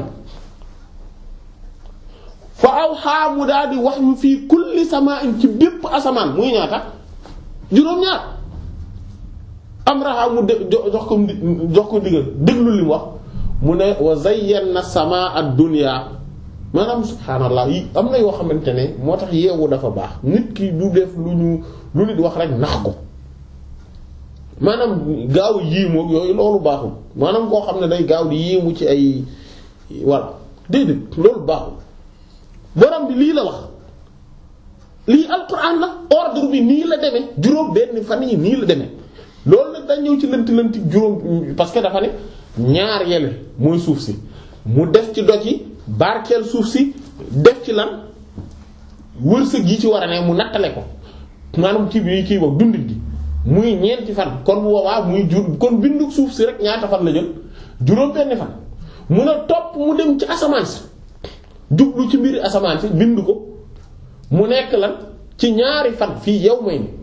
fa awhaa mu daal di wax yu fii kulli samaa'in ci bépp asamaan muy ñaata juróom-ñaar amraha mu de jox ko jox ko ndigal déglu li mu wax mu ne wa zayyana samaa ad-dunya maanaam subhaanallah yi am na yoo xamante ne moo tax yeewu dafa baax nit ki du def lu ñu lu nit wax rek nax ko maanaam gaaw yiimoog yooyu loolu baaxul maanaam koo xam ne day gaaw di yiimu ci ay walla déedéet loolu baaxul borom bi lii la wax lii alquran la ordre bi nii la demee juróom benn fan yi nii la demee loolu nag dañ ñëw ci lënt lënt juróom parce que dafa ne ñaar yele mooy suuf si mu def ci doj yi barkeel suuf si def ci lan wërsëg yi ci war a ne mu nattale ko maanaam kii bi kii boobu dundit gi muy ñeenti fan kon bu boobaa muy jur kon bindu suuf si rek ñaata fan la jël juróom benn fan mun a topp mu dem ci asamaan si jublu ci mbiri asamaan si bind ko mu nekk lan ci ñaari fan fii yow may ni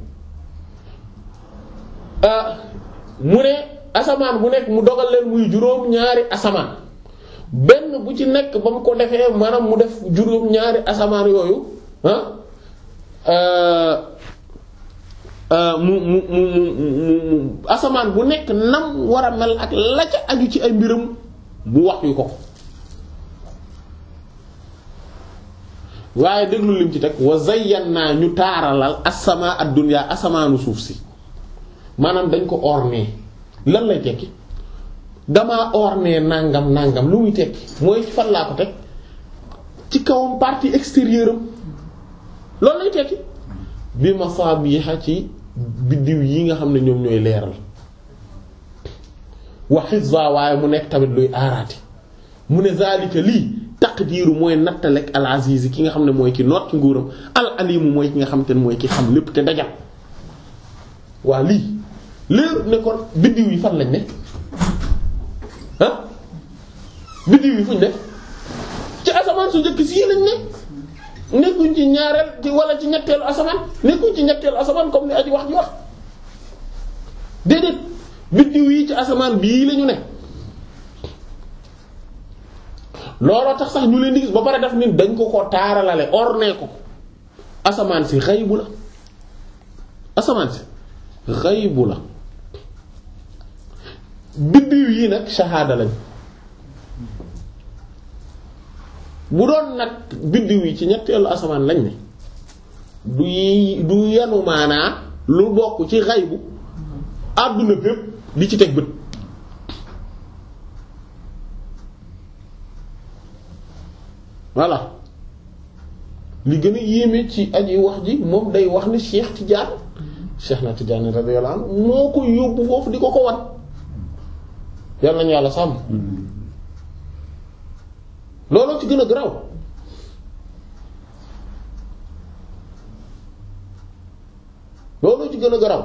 mu ne asamaan bu nekk mu dogal leen muy juróom ñaari asamaan benn bu ci nekk ba mu ko defee maanaam mu def juróom ñaari asamaan yooyu ah mu mu mu mu asamaan bu nekk nam war a mel ak la ca aju ci ay mbiram mu wax yu ko waaye déglu lim ci teg wa zayyana ñu taaralal as-samaa ad-dunya asamaanu suuf si maanaam dañ ko orné lan lay tekki damaa orné nangam nangam lu muy tekki mooy ci fan laa ko teg ci kawam partie extérieure am loolu lay tekki bi masaabiha ci biddiw yi nga xam ne ñoom ñooy leeral wa hifza waaye mu nekk tamit luy aaraati mu ne zalika lii taqdiiru mooy nattalek al aziz ki nga xam ne mooy ki noot ci nguuram al alimu mooy ki nga xam te ne mooy ki xam lépp te dajal waa lii léer ne kon biddiw yi fan lañ ne ah biddiw yi fuñ ne ci asamaan su njëkk sii lañ ne nekkuñ ci ñaareel ci wala ci ñetteelu asamaan nekkuñ ci ñetteelu asamaan comme ni aji wax ji wax déedéet biddiw yi ci asamaan bii lañu ne looloo tax sax ñu leen di gis ba pare def ni dañ ko ko taaralale orné ko asamaan si xaybu la asamaan si xaybu la biddiw yi nag shahaada lañ bu doon nag biddiw yi ci ñetteelu asamaan lañ ne du yi du yanu maanaa lu bokk ci xaybu àdduna bépp di ci teg bët voilà li gën a yéeme ci aji wax ji moom day wax ni Cheikh Tidiane Cheikh na Tidiane radiyallahu anhu moo ko yóbbu foofu di ko ko wan yàlla nañu yàlla sàmm looloo ci gën a garaw looloo ci gën a garaw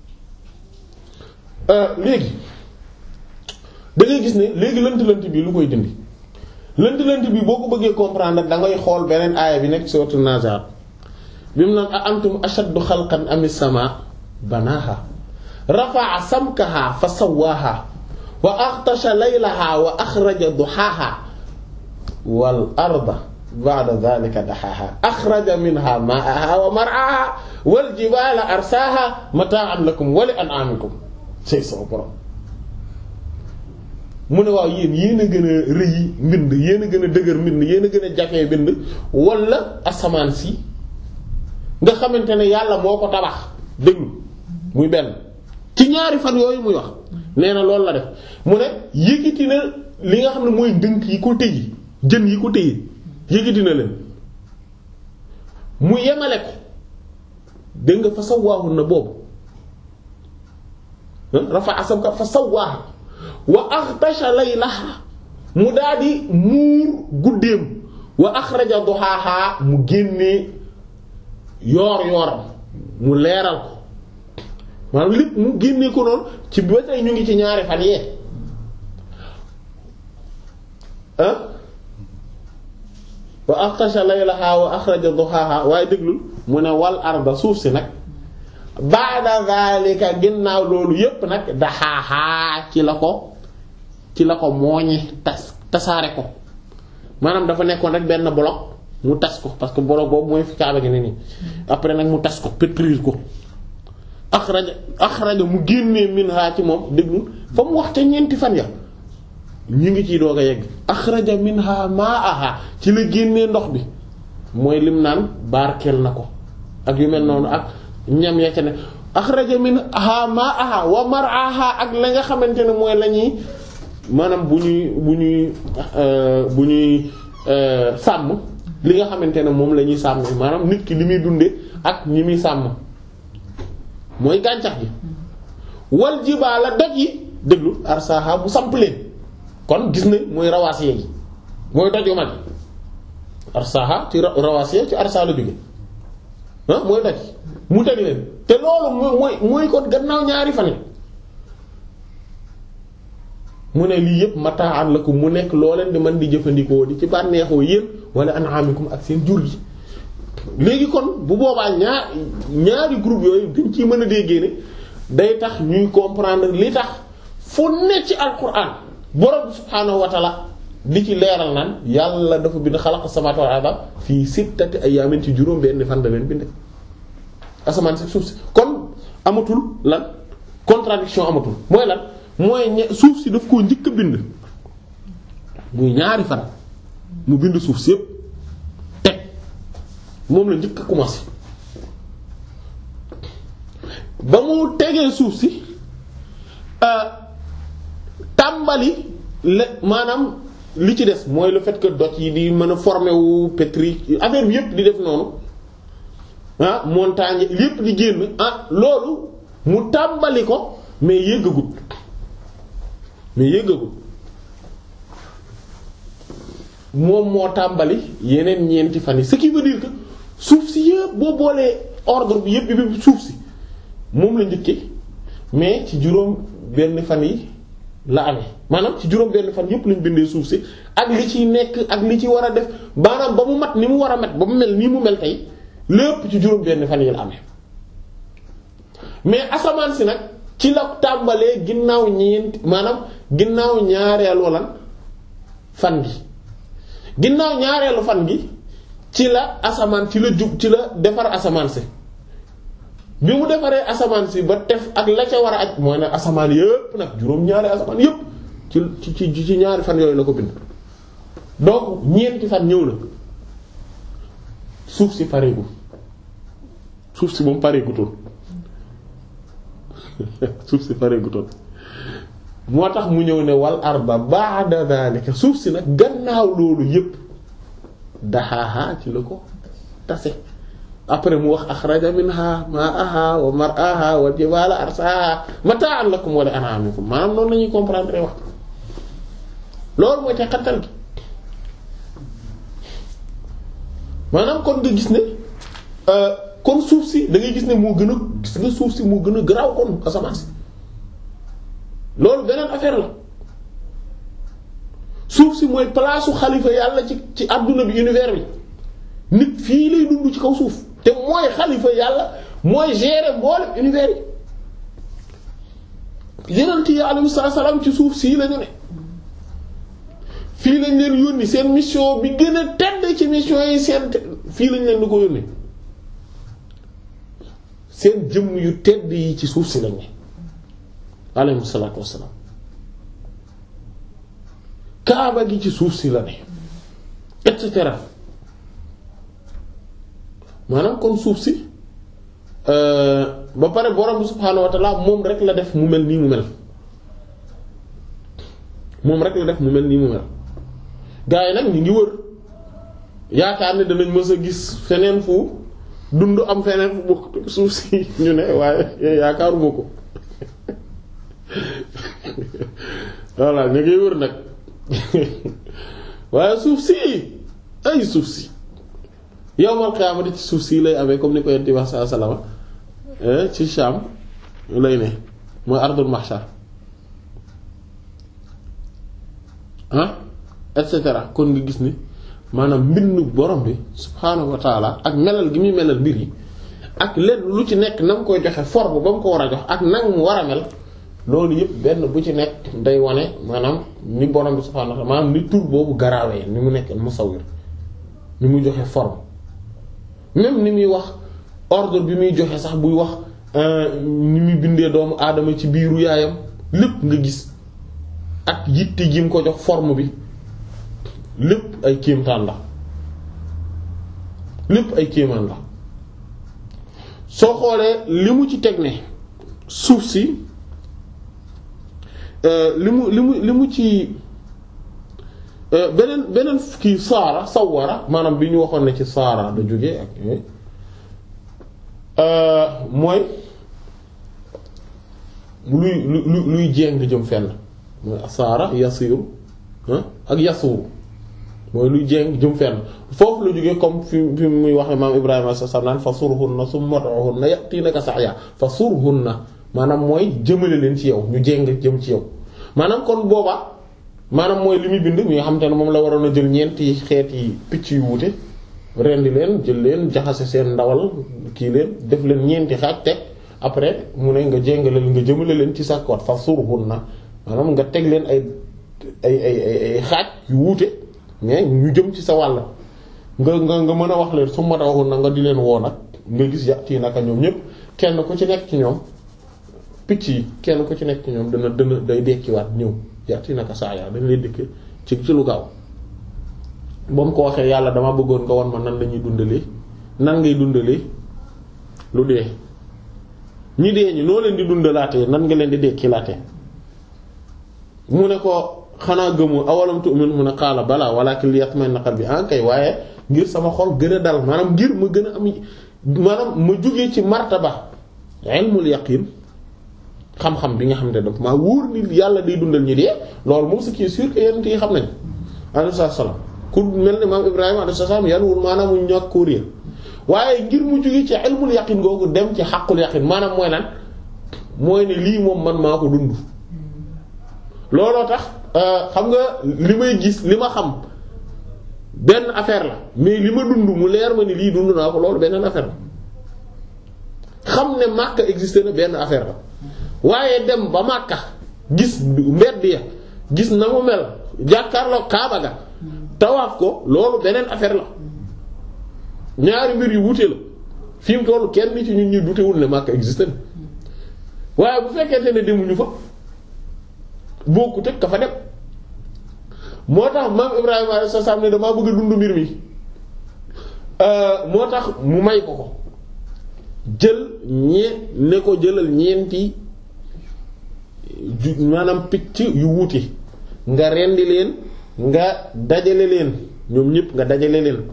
léegi da ngay gis ne léegi lënt-lënt bi lu koy dindi lënt-lënt bi boo ko bëggee comprendre da ngay xool beneen aaya bi nekk sourate Nazi'at bi mu naan a antum ashaddu xalqan am as-samaa banaaha rafa'a samkaha fa sawwaaha wa aghtasha laylaha wa akhraja duhaaha wal arda ba'da dhalika dahaaha akhraja minha ma'aha wa mar'aha wal jibaala arsaaha mataa'an lakum wa li an'aamikum say sama borom mu ne waaw yéen yéen a gën a rëy mbind yéen a gën a dëgër mbind yéen a gën a jafee mbind wala asamaan si nga xamante ne yàlla moo ko tabax déglu muy benn ci ñaari fan yooyu muy wax nee na loolu la def mu ne yëkkati na li nga xam ne mooy ndënk yi ko tëyi jën yi ko tëyi yëkkati na leen mu yemale ko dégg nga fa sawwaahu na boobu rafa asamka fa sawwaaha wa aghtasha laylaha mu daldi muur guddeem wa akhraja duhaaha mu génnee yoor yooram mu leeral ko maanaam lépp mu génnee ko noonu ci ba tey ñu ngi ci ñaari fan yee ah wa aghtasha laylaha wa akhraja duhaaha waaye déglul mu ne wal arda suuf si nag ba'da zalika ginnaaw loolu yépp nag daxaaxaa ci la ko ci la ko mooñe tas tasaare ko maanaam dafa nekkoon rek benn bloc mu tas ko parce que bloc boobu mooy fi kaaba gi ne nii après nag mu tas ko pétrir ko axraja axraja mu génnee minha ci moom déglu fa mu waxte ñeenti fan ya ñu ngi ciy doog a yegg axraja minha ma'aha ci la génnee ndox bi mooy lim naan barkeel na ko ak yu mel noonu ak ñam ya ca ne axraja minha ma'aha wa mar'aha ak la nga xamante ne mooy la ñuy maanaam bu ñuy bu ñuy bu ñuy sàmm li nga xamante ne moom la ñuy sàmm maanaam nit ki li muy dunde ak ñi muy sàmm mooy gàncax gi wal jibaala doj yi déglu arsaha bu samp leen kon gis nañ mooy rawaasiya yi mooy doj yu mag arsaha ci rawaasiya ci arsa la jóge ah mooy doj mu teg leen te loolu mooy mooy kon gannaaw ñaari fan yi mu ne lii yëpp mataan lakum mu nekk loo leen di mën di jëfandikoo di ci bànneexoo yéen wala an'amikum ak seen jur gi. léegi kon bu boobaa ñaar ñaari groupe yooyu dañ ciy mën a déggee ne day tax ñuy comprendre li tax fu ne ci alquran borom subhaanahu wa ta'ala di ci leeral naan yàlla dafa bind xalaqa samaawaati wal arda fii sittati ayyaamin ci juróom benn fan da leen bind asamaan si suuf si kon amatul lan contradiction amatul mooy lan mooy suuf si daf koo njëkk a bind muy ñaari fan mu bind suuf si yépp teg moom la njëkk a commencé ba mu tegee suuf si tàmbali le maanaam li ci des mooy le fait que doj yi di mën a former wu pétri affaire bi yépp di def noonu ah montagne yépp di génn ah loolu mu tàmbali ko mais yëggagut mais yëggagut moom moo tàmbali yeneen ñeenti fan yi ce qui veut dire que suuf si yépp boo boolee ordre bi yépp bi suuf si moom la njëkkee mais ci juróom benn fan yi la amee maanaam ci juróom benn fan yépp lañ bindee suuf si ak li ciy nekk ak li ci war a def maanaam ba mu mat ni mu war a mat ba mu mel nii mu mel tey lépp ci juróom benn fan yi la amee mais asamaan si nag ci la tàmbalee ginnaaw ñeent maanaam ginnaaw ñaareelu lan fan gi ginnaaw ñaareelu fan gi ci la asamaan ci la jub ci la defar asamaan si bi mu defaree asamaan si ba tef ak la ca war a aj mooy ne asamaan yépp nag juróom-ñaari asamaan yépp ci ci ci ñaari fan yooyu la ko bind donc ñeenti fan ñëw na suuf si pareegul suuf si moom pareegutoon suuf si pareegutoon moo tax mu ñëw ne wal arda ba'da dhalika suuf si nag gannaaw loolu yépp daxaaha ci la ko tase après mu wax axraja minha ma'aha wa mar'aha wa jibala arsaha mata'an lakum wa li an'amikum maanaam noonu lañuy comprendre wax loolu mooy te xattal gi maanaam kon nga gis ne kon suuf si da ngay gis ne moo gën a gis nga suuf si moo gën a garaaw kon asamaan si loolu beneen affaire la suuf si mooy place su xalifa yàlla ci ci adduna bi univers bi nit fii lay dund ci kaw suuf te mooy xalifa yàlla mooy gérer mboolem univers yi yonent yi alayhi salaam ci suuf sii lañu ne fii lañ leen yónni seen mission bi gën a tedd ci mission yi seen fii lañ leen di ko yónni seen jëmm yu tedd yi ci suuf si lañ ne alayhi salaatu wassalaam kaaba gi ci suuf si la ne et cetera maanaam kon suuf si ba pare borom subhaanahu wa ta'ala moom rek la def mu mel nii mu mel moom rek la def mu mel nii mu mel gaa yi nag ñu ngi wër yaakaar ne danañ mës a gis feneen fu dund am feneen fu bokk suuf si ñu ne waaye yaakaaruma ko voilà ñu ngi wër nag waaye suuf si ay suuf si yawmal qiyaamati ci suuf si lay amee comme ni ko yenti wax sa salama ci Sham lay ne mooy ardul mahshar ah et cetera kon nga gis ni maanaam mbindu borom bi subhaanahu wa taala ak melal gi muy melal mbir yi ak lenn lu ci nekk na mu koy joxe forme ba mu ko war a jox ak nag mu war a mel loolu yëpp benn bu ci nekk day wane maanaam ni borom bi subhaanahu wa taala maanaam ni tur boobu garaawee ni mu nekk musawwir ni muy joxe forme même ni muy wax ordre bi muy joxe sax buy wax ni muy bindee doomu aadama ci biiru yaayam lépp nga gis ak yitte ji mu ko jox forme bi lépp ay kéemtaan la lépp ay kéemaan la soo xoolee li mu ci teg ne suuf si li mu li mu li mu ci beneen beneen kii saara sawara maanaam bi ñu waxoon ne ci saara da jóge ak mooy luy luy luy jéng jëm fenn mooy saara yasiru ak yasuru mooy luy jéng jëm fenn foofu la jógee comme fi fi muy waxe maam Ibrahima sa sam naan fa surhunna summa ud'uhunna ya'tinaka sa'ya fa surhunna maanaam mooy jëmale leen ci yow ñu jéng jëm ci yow maanaam kon boobaa maanaam mooy li muy bind mi nga xam te ne moom la waroon a jël ñeenti xeeti picc yu wuute rendi leen jël leen jaxase seen ndawal kii leen def leen ñeenti xaaj teg après mu ne nga jéngale nga jëmale leen ci sa koot fa surhunna maanaam nga teg leen ay ay ay ay xaaj yu wuute mais ñu jëm ci sa wàll nga nga nga mën a wax leen su ma waxoon na nga di leen woo nag nga gis yàtti naka ñoom ñëpp kenn ku ci nekk ci ñoom picc yi kenn ku ci nekk ci ñoom dana dana day dekkiwaat ñëw yàtti naka saa yaa dañ lay dëkk ci ci lu gaaw ba mu ko waxee yàlla dama bëggoon nga won ma nan la ñuy dundalee nan ngay dundalee lu dee ñi dee ñi noo leen di dundalaatee nan nga leen di dekkilaatee mu ne ko xanaa gëmu awalam tu'min mu ne qaala balaa walakin liyatma'inna qalbi an kay waaye ngir sama xol gën a dal maanaam ngir ma gën a am maanaam ma jógee ci martaba ilmul yaqin xam-xam bi nga xam ne donc maa wóor ni yàlla day dundal ñi dee loolu moom ce qui est sûr que yonent yi xam nañ alayhi salaam ku mel ne maam Ibrahima alayhi salaam yanuwul maanaam mu ñàkk koo réer waaye ngir mu jógee ci ilmul yaqin googu dem ci xaqul yaqin maanaam mooy lan mooy ne lii moom man maa ko dund looloo tax xam nga li may gis li ma xam benn affaire la mais li ma dund mu leer ma ni lii dund naa ko loolu beneen affaire la xam ne Makka existé na benn affaire la waaye dem ba Makka gis mbedd ya gis na mu mel jàkkaarloo Kaaba ga tawaaf ko loolu beneen affaire la ñaari mbir yu wute la fi mu tollu kenn ci ñun ñi dutewul ne Makka existé na waaye bu fekkente ne demuñu fa bokkut ak ka fa dem moo tax maam Ibrahima alayhi salaam ne damaa bëgg a dund mbir mi moo tax mu may ko ko jël ñee ne ko jëlal ñeenti ju maanaam picc yu wuute nga rendi leen nga dajale leen ñoom ñëpp nga dajale leen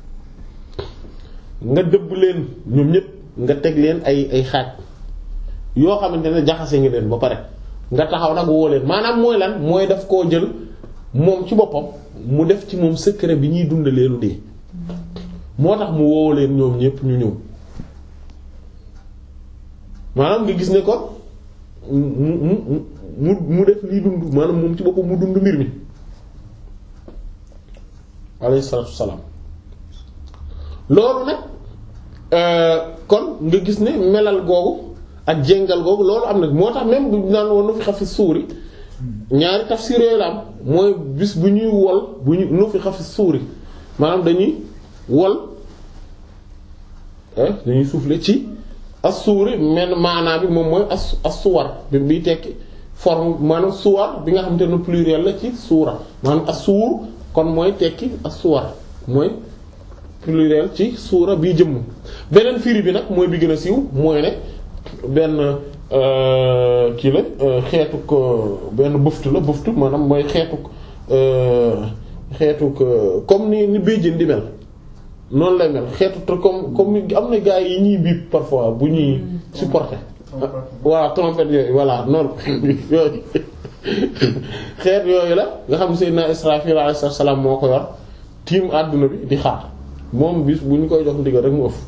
nga dëbb leen ñoom ñëpp nga teg leen ay ay xaaj yoo xamante ne jaxase ngi leen ba pare nga taxaw nag woo leen maanaam mooy lan mooy daf koo jël moom ci boppam mu def ci moom secret bi ñuy dundalee lu dee moo tax mu woo leen ñoom ñëpp ñu ñëw maanaam nga gis ne kon mu mu mu mu def liy dund maanaam moom ci boppam mu dund mbir mi alayhi salaatu wassalaam loolu nag kon nga gis ne melal googu ak jéngal googu loolu am na moo tax même bu naan woon nu fi xafi suuri ñaari tafsir yooyu la am mooy bis bu ñuy wol bu ñu nu fi xafi suuri maanaam dañuy wol dañuy souffler ci as-suuri men maanaa bi moom mooy as as-suwar bi biy tekki forme maanaam suwar bi nga xamante ne pluriel la ci suura maanaam as-suur kon mooy tekki as-suwar mooy pluriel ci suura bii jëmm beneen firi bi nag mooy bi gën a siiw mooy ne benn kii la xeetuk benn bëftu la bëftu maanaam mooy xeetuk xeetuk comme ni ni béjjén di mel noonu lay mel xeetu comme comme am na gars yi ñuy biip parfois bu ñuy supporter waaw trompette yooyu voilà noonu yooyu xeet yooyu la nga xam Seydina Israfil alayhi salaam moo ko yor tiim àdduna bi di xaar moom bis bu ñu koy jox ndigal rek mu ëff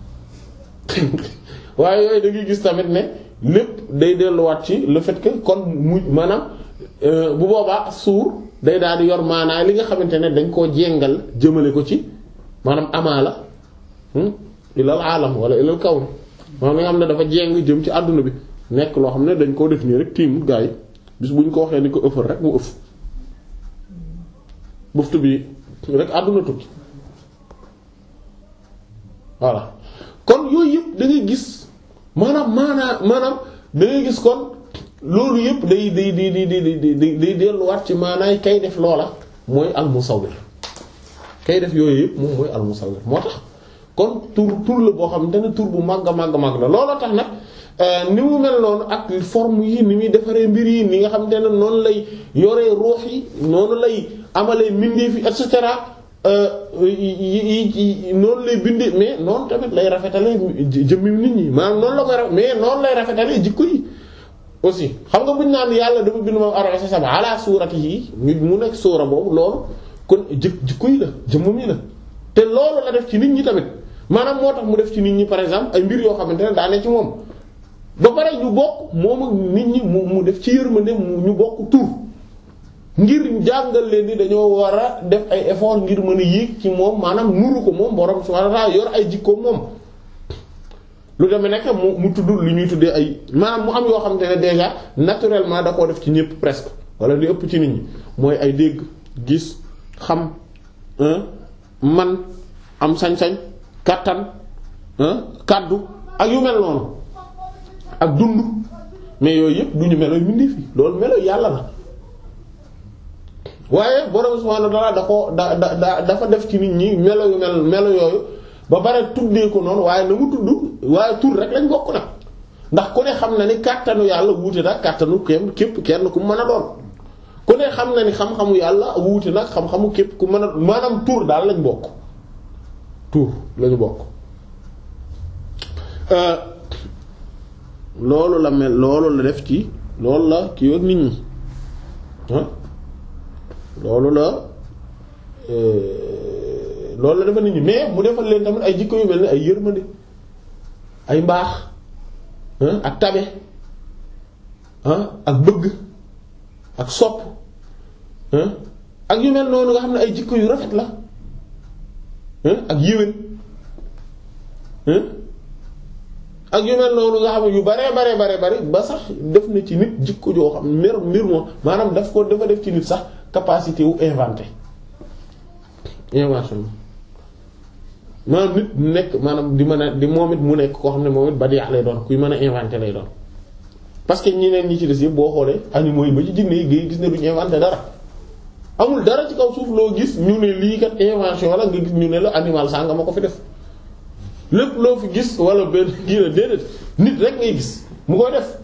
waaye yooyu da ngay gis tamit ne lépp day delluwaat ci le fait que kon mu maanaam bu boobaa suur day daal di yor maanaa li nga xamante ne dañ koo jéngal jëmale ko ci maanaam amaala ilal aalam wala ilal kawn maanaam li nga xam ne dafa jéng jëm ci àdduna bi nekk loo xam ne dañ koo def nii rek tiim gaa yi bis bu ñu ko waxee ni ko ëffal rek mu ëff buftu bi rek àdduna tukki voilà kon yooyu yëpp da ngay gis maanaam maanaa maanaam da ngay gis kon loolu yëpp day day day day day day delluwaat ci maanaay kay def loola mooy al musawwir kay def yooyu yëpp moom mooy al musawwir moo tax kon tur tur la boo xam ne tur bu màgg màgg màgg la looloo tax nag ni mu mel noonu ak forme yi ni muy defaree mbir yi ni nga xam ne noonu lay yoree ruux yi noonu lay amalee mbindeef yi et cetera yi noonu lay bindee mais noonu tamit lay rafetalee jëmmi nit ñi maanaam noonu la koy rafet mais noonu lay rafetalee jikko yi aussi xam nga buñu naan yàlla dafa bind moom arosa sama ala suurati yi mu nekk suura boobu loolu kon jë jikko yi la jëmmam yi la te loolu la def ci nit ñi tamit maanaam moo tax mu def ci nit ñi par exemple ay mbir yoo xamante ne daa ne ci moom ba pare ñu bokk moom ak nit ñi mu mu def ci yërmande mu ñu bokk tur ngir jàngal leen ni dañoo war a def ay effort ngir mën a yéeg ci moom maanaam nuru ko moom borom subhanahu wa ta'ala yor ay jikko moom lu demee nekk mu mu tudd li ñuy tuddee ay maanaam mu am yoo xamante ne déjà naturellement da koo def ci ñépp presque wala li ëpp ci nit ñi mooy ay dégg gis xam man am sañ-sañ kàttan kàddu ak yu mel noonu ak dund mais yooyu yëpp du ñu melo mbindeef yi loolu melo yàlla la waaye borom subhaanahu wa ta'aala da ko da da dafa def ci nit ñi melo yu mel melo yooyu ba bare tuddee ko noonu waaye na mu tudd waaye tur rek lañ bokk nag ndax ku ne xam na ni kàttanu yàlla wuute nag kàttanu képp képp kenn ku mën a doon ku ne xam na ni xam-xamu yàlla wuute nag xam-xamu képp ku mën a maanaam tur daal lañ bokk tur lañu bokk loolu la mel loolu la def ci loolu la kii ak nit ñi ah loolu la loolu la defal nit ñi mais mu defal leen tamit ay jikko yu mel ni ay yërmande ay mbaax ak tabe ak bëgg ak sopp ak yu mel noonu nga xam ne ay jikko yu rafet la ak yéwén ak yu mel noonu nga xam ne yu bare bare bare bare ba sax def na ci nit jikko joo xam mbir mbir moom maanaam daf ko dafa def ci nit sax capacité wu inventé invention maanaam nit nekk maanaam di mën a di moom it mu nekk koo xam ne moom it ba di lay doon kuy mën a inventé lay doon parce que ñeneen ñi ci des yëpp boo xoolee animaux yi ba ci jinne yi ngay gis ne duñu inventé dara amul dara ci kaw suuf loo gis ñu ne lii kat invention la nga gis ñu ne la animal sànga ma ko fi def lépp loo fi gis wala benn kii la déedéet nit rek ngay gis mu koy def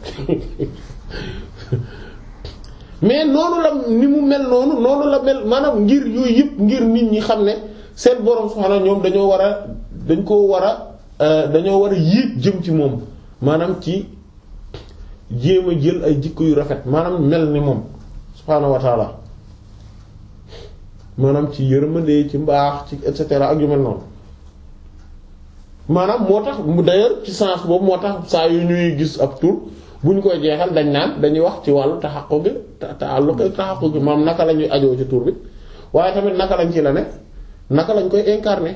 mais noonu la ni mu mel noonu noonu la mel maanaam ngir yooyu yëpp ngir nit ñi xam ne seen borom subhaanahu ñoom dañoo war a dañ koo war a dañoo war a yéeg jëm ci moom maanaam ci jéem a jël ay jikko yu rafet maanaam mel ni moom subhaanahu wa taala maanaam ci yërmande ci mbaax ci et cetera ak yu mel noonu maanaam moo tax mu d'ailleurs ci sens boobu moo tax saa yu ñuy gis ab tur bu ñu koy jeexal dañ naan dañuy wax ci wàllu taxaqquq gi ta'alluq taxaqquq gi maanaam naka la ñuy ajoo ci tur bi waaye tamit naka lañ ci la ne naka lañ koy incarner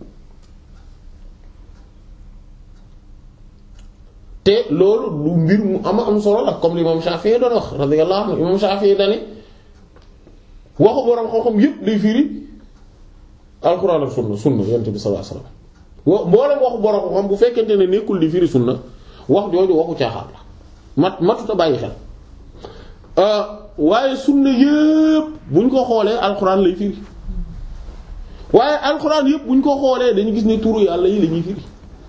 te loolu lu mbir mu ama am solo la comme li imam Shafi'i doon wax radiyallahu anhu imam Shafi'i dani waxu borom xam-xam yépp day firi alxuraan ak sunna sunna yonent bi sallallahu alayhi wasallam wa mboolem waxu borom xam-xam bu fekkente ne nekkul di firi sunna wax jooju waxu caaxaan la mat matuta bàyyi xel waaye sunna yépp buñ ko xoolee alxuraan lay firi waaye alxuraan yépp buñ ko xoolee dañu gis ne turu yàlla yi lañuy firi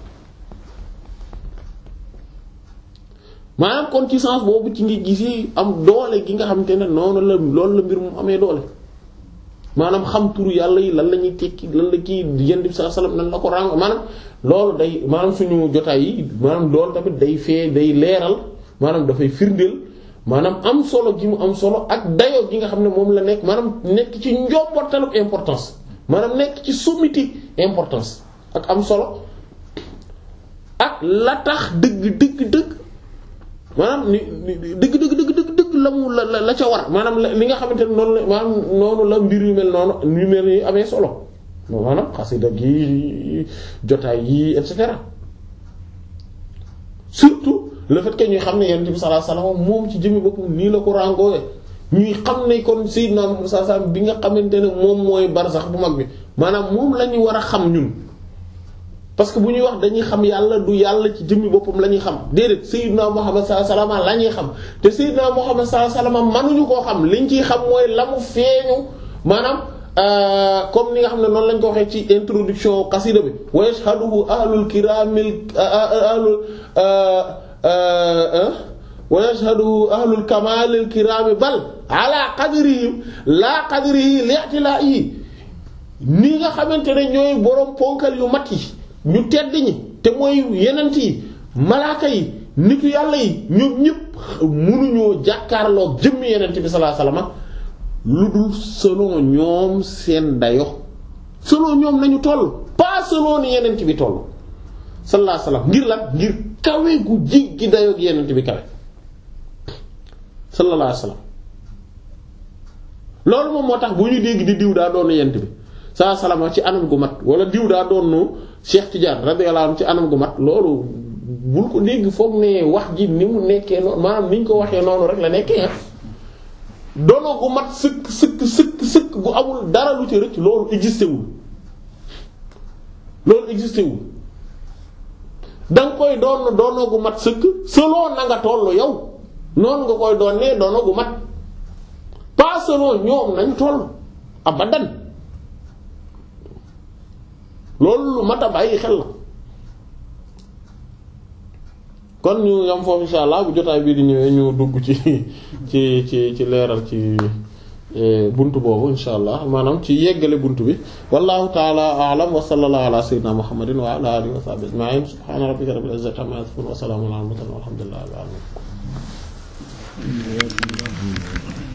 maanaam kon ci sens boobu ci ngi gisi am doole gi nga xamante ne noonu la loolu la mbir mu amee doole maanaam xam turu yàlla yi lan la ñuy tekki lan la kii yonent bi sallallahu alayhi wasallam nan la ko ràng maanaam loolu day maanaam suñu jotaay yi maanaam loolu tamit day fee day leeral maanaam dafay firndeel maanaam am solo gi mu am solo ak dayoo gi nga xam ne moom la nekk maanaam nekk ci njombortalu importance maanaam nekk ci sommité importance ak am solo ak la tax dëgg dëgg dëgg maanaam ni dëgg dëgg dëgg dëgg dëgg la mu la la ca war maanaam li nga xamante ne noonu la maanaam noonu la mbir yu mel noonu yu mel ni amee solo maanaam xasida gi jotaay yi et cetera surtout le fait que ñuy xam ne Yonent bi sallallahu alayhi wasallam moom ci jëmmi boppam nii la ko ràngoowe ñuy xam ne kon Sayyidna Muhammad sallallahu alayhi wasallam bi nga xamante ne moom mooy barsax bu mag bi maanaam moom la ñu war a xam ñun. parce que bu ñuy wax dañuy xam yàlla du yàlla ci jëmmi boppam la ñuy xam déedéet Sayyidna Muhammad sallallahu alayhi wasallam la ñuy xam te Sayyidna Muhammad sallallahu alayhi wasallam mënuñu koo xam liñ ciy xam mooy la mu feeñu maanaam comme ni nga xam ne noonu lañ ko waxee ci introduction qasida bi wa yashhaduhu ahlul kiramil ahlul wa yashhaduhu ahlul kamalil kirami bal ala qadrihim la qadrihi li'tila'i ni nga xamante ne ñooy boroom ponkal yu mat yi ñu tedd ñi te mooy yenent yi malaaka yi nitu yàlla yi ñoom ñëpp mënuñoo jàkkaarloog jëmmi yenent bi sallallahu alayhi wasallam lu dul selon ñoom seen dayo selon ñoom nañu toll pas selon ni yenent bi toll sallallahu alayhi wasallam ngir lan ngir kawe gu jéggi dayo gi yenent bi kawe sallallahu alayhi wasallam loolu moom moo tax bu ñu dégg di diw daa doon yenent bi sallallahu alayhi wasallam ci anam gu mat wala diw daa doon Cheikh Tidiane radiyallahu anhu ci anam gu mat loolu bul ko dégg foog ne wax ji ni mu nekkee noonu maanaam ni ñu ko waxee noonu rek la nekkee ah dono gu mat sëkk sëkk sëkk sëkk bu amul dara lu ci rëcc loolu existé wul loolu existé wul danga koy doon dono gu mat sëkk selon na nga tollu yow noonu nga koy doon ne dono gu mat pas selon ñoom nañ toll abadan loolu lu mat a bàyyi xel la kon ñu yam foofu insha allah bu jotaay bii di ñëwee ñu dugg ci ci ci ci leeral ci buntu boobu insha allah maanaam ci yeggale buntu bi wallahu ta'ala a'lam wa sallallahu ala sayyidina muhammadin wa ala alihi wa sahbihi ajma'in subhana rabbika rabbil izzati amma yasifun wa salamun ala al mursalin walhamdulillahi rabbil alamin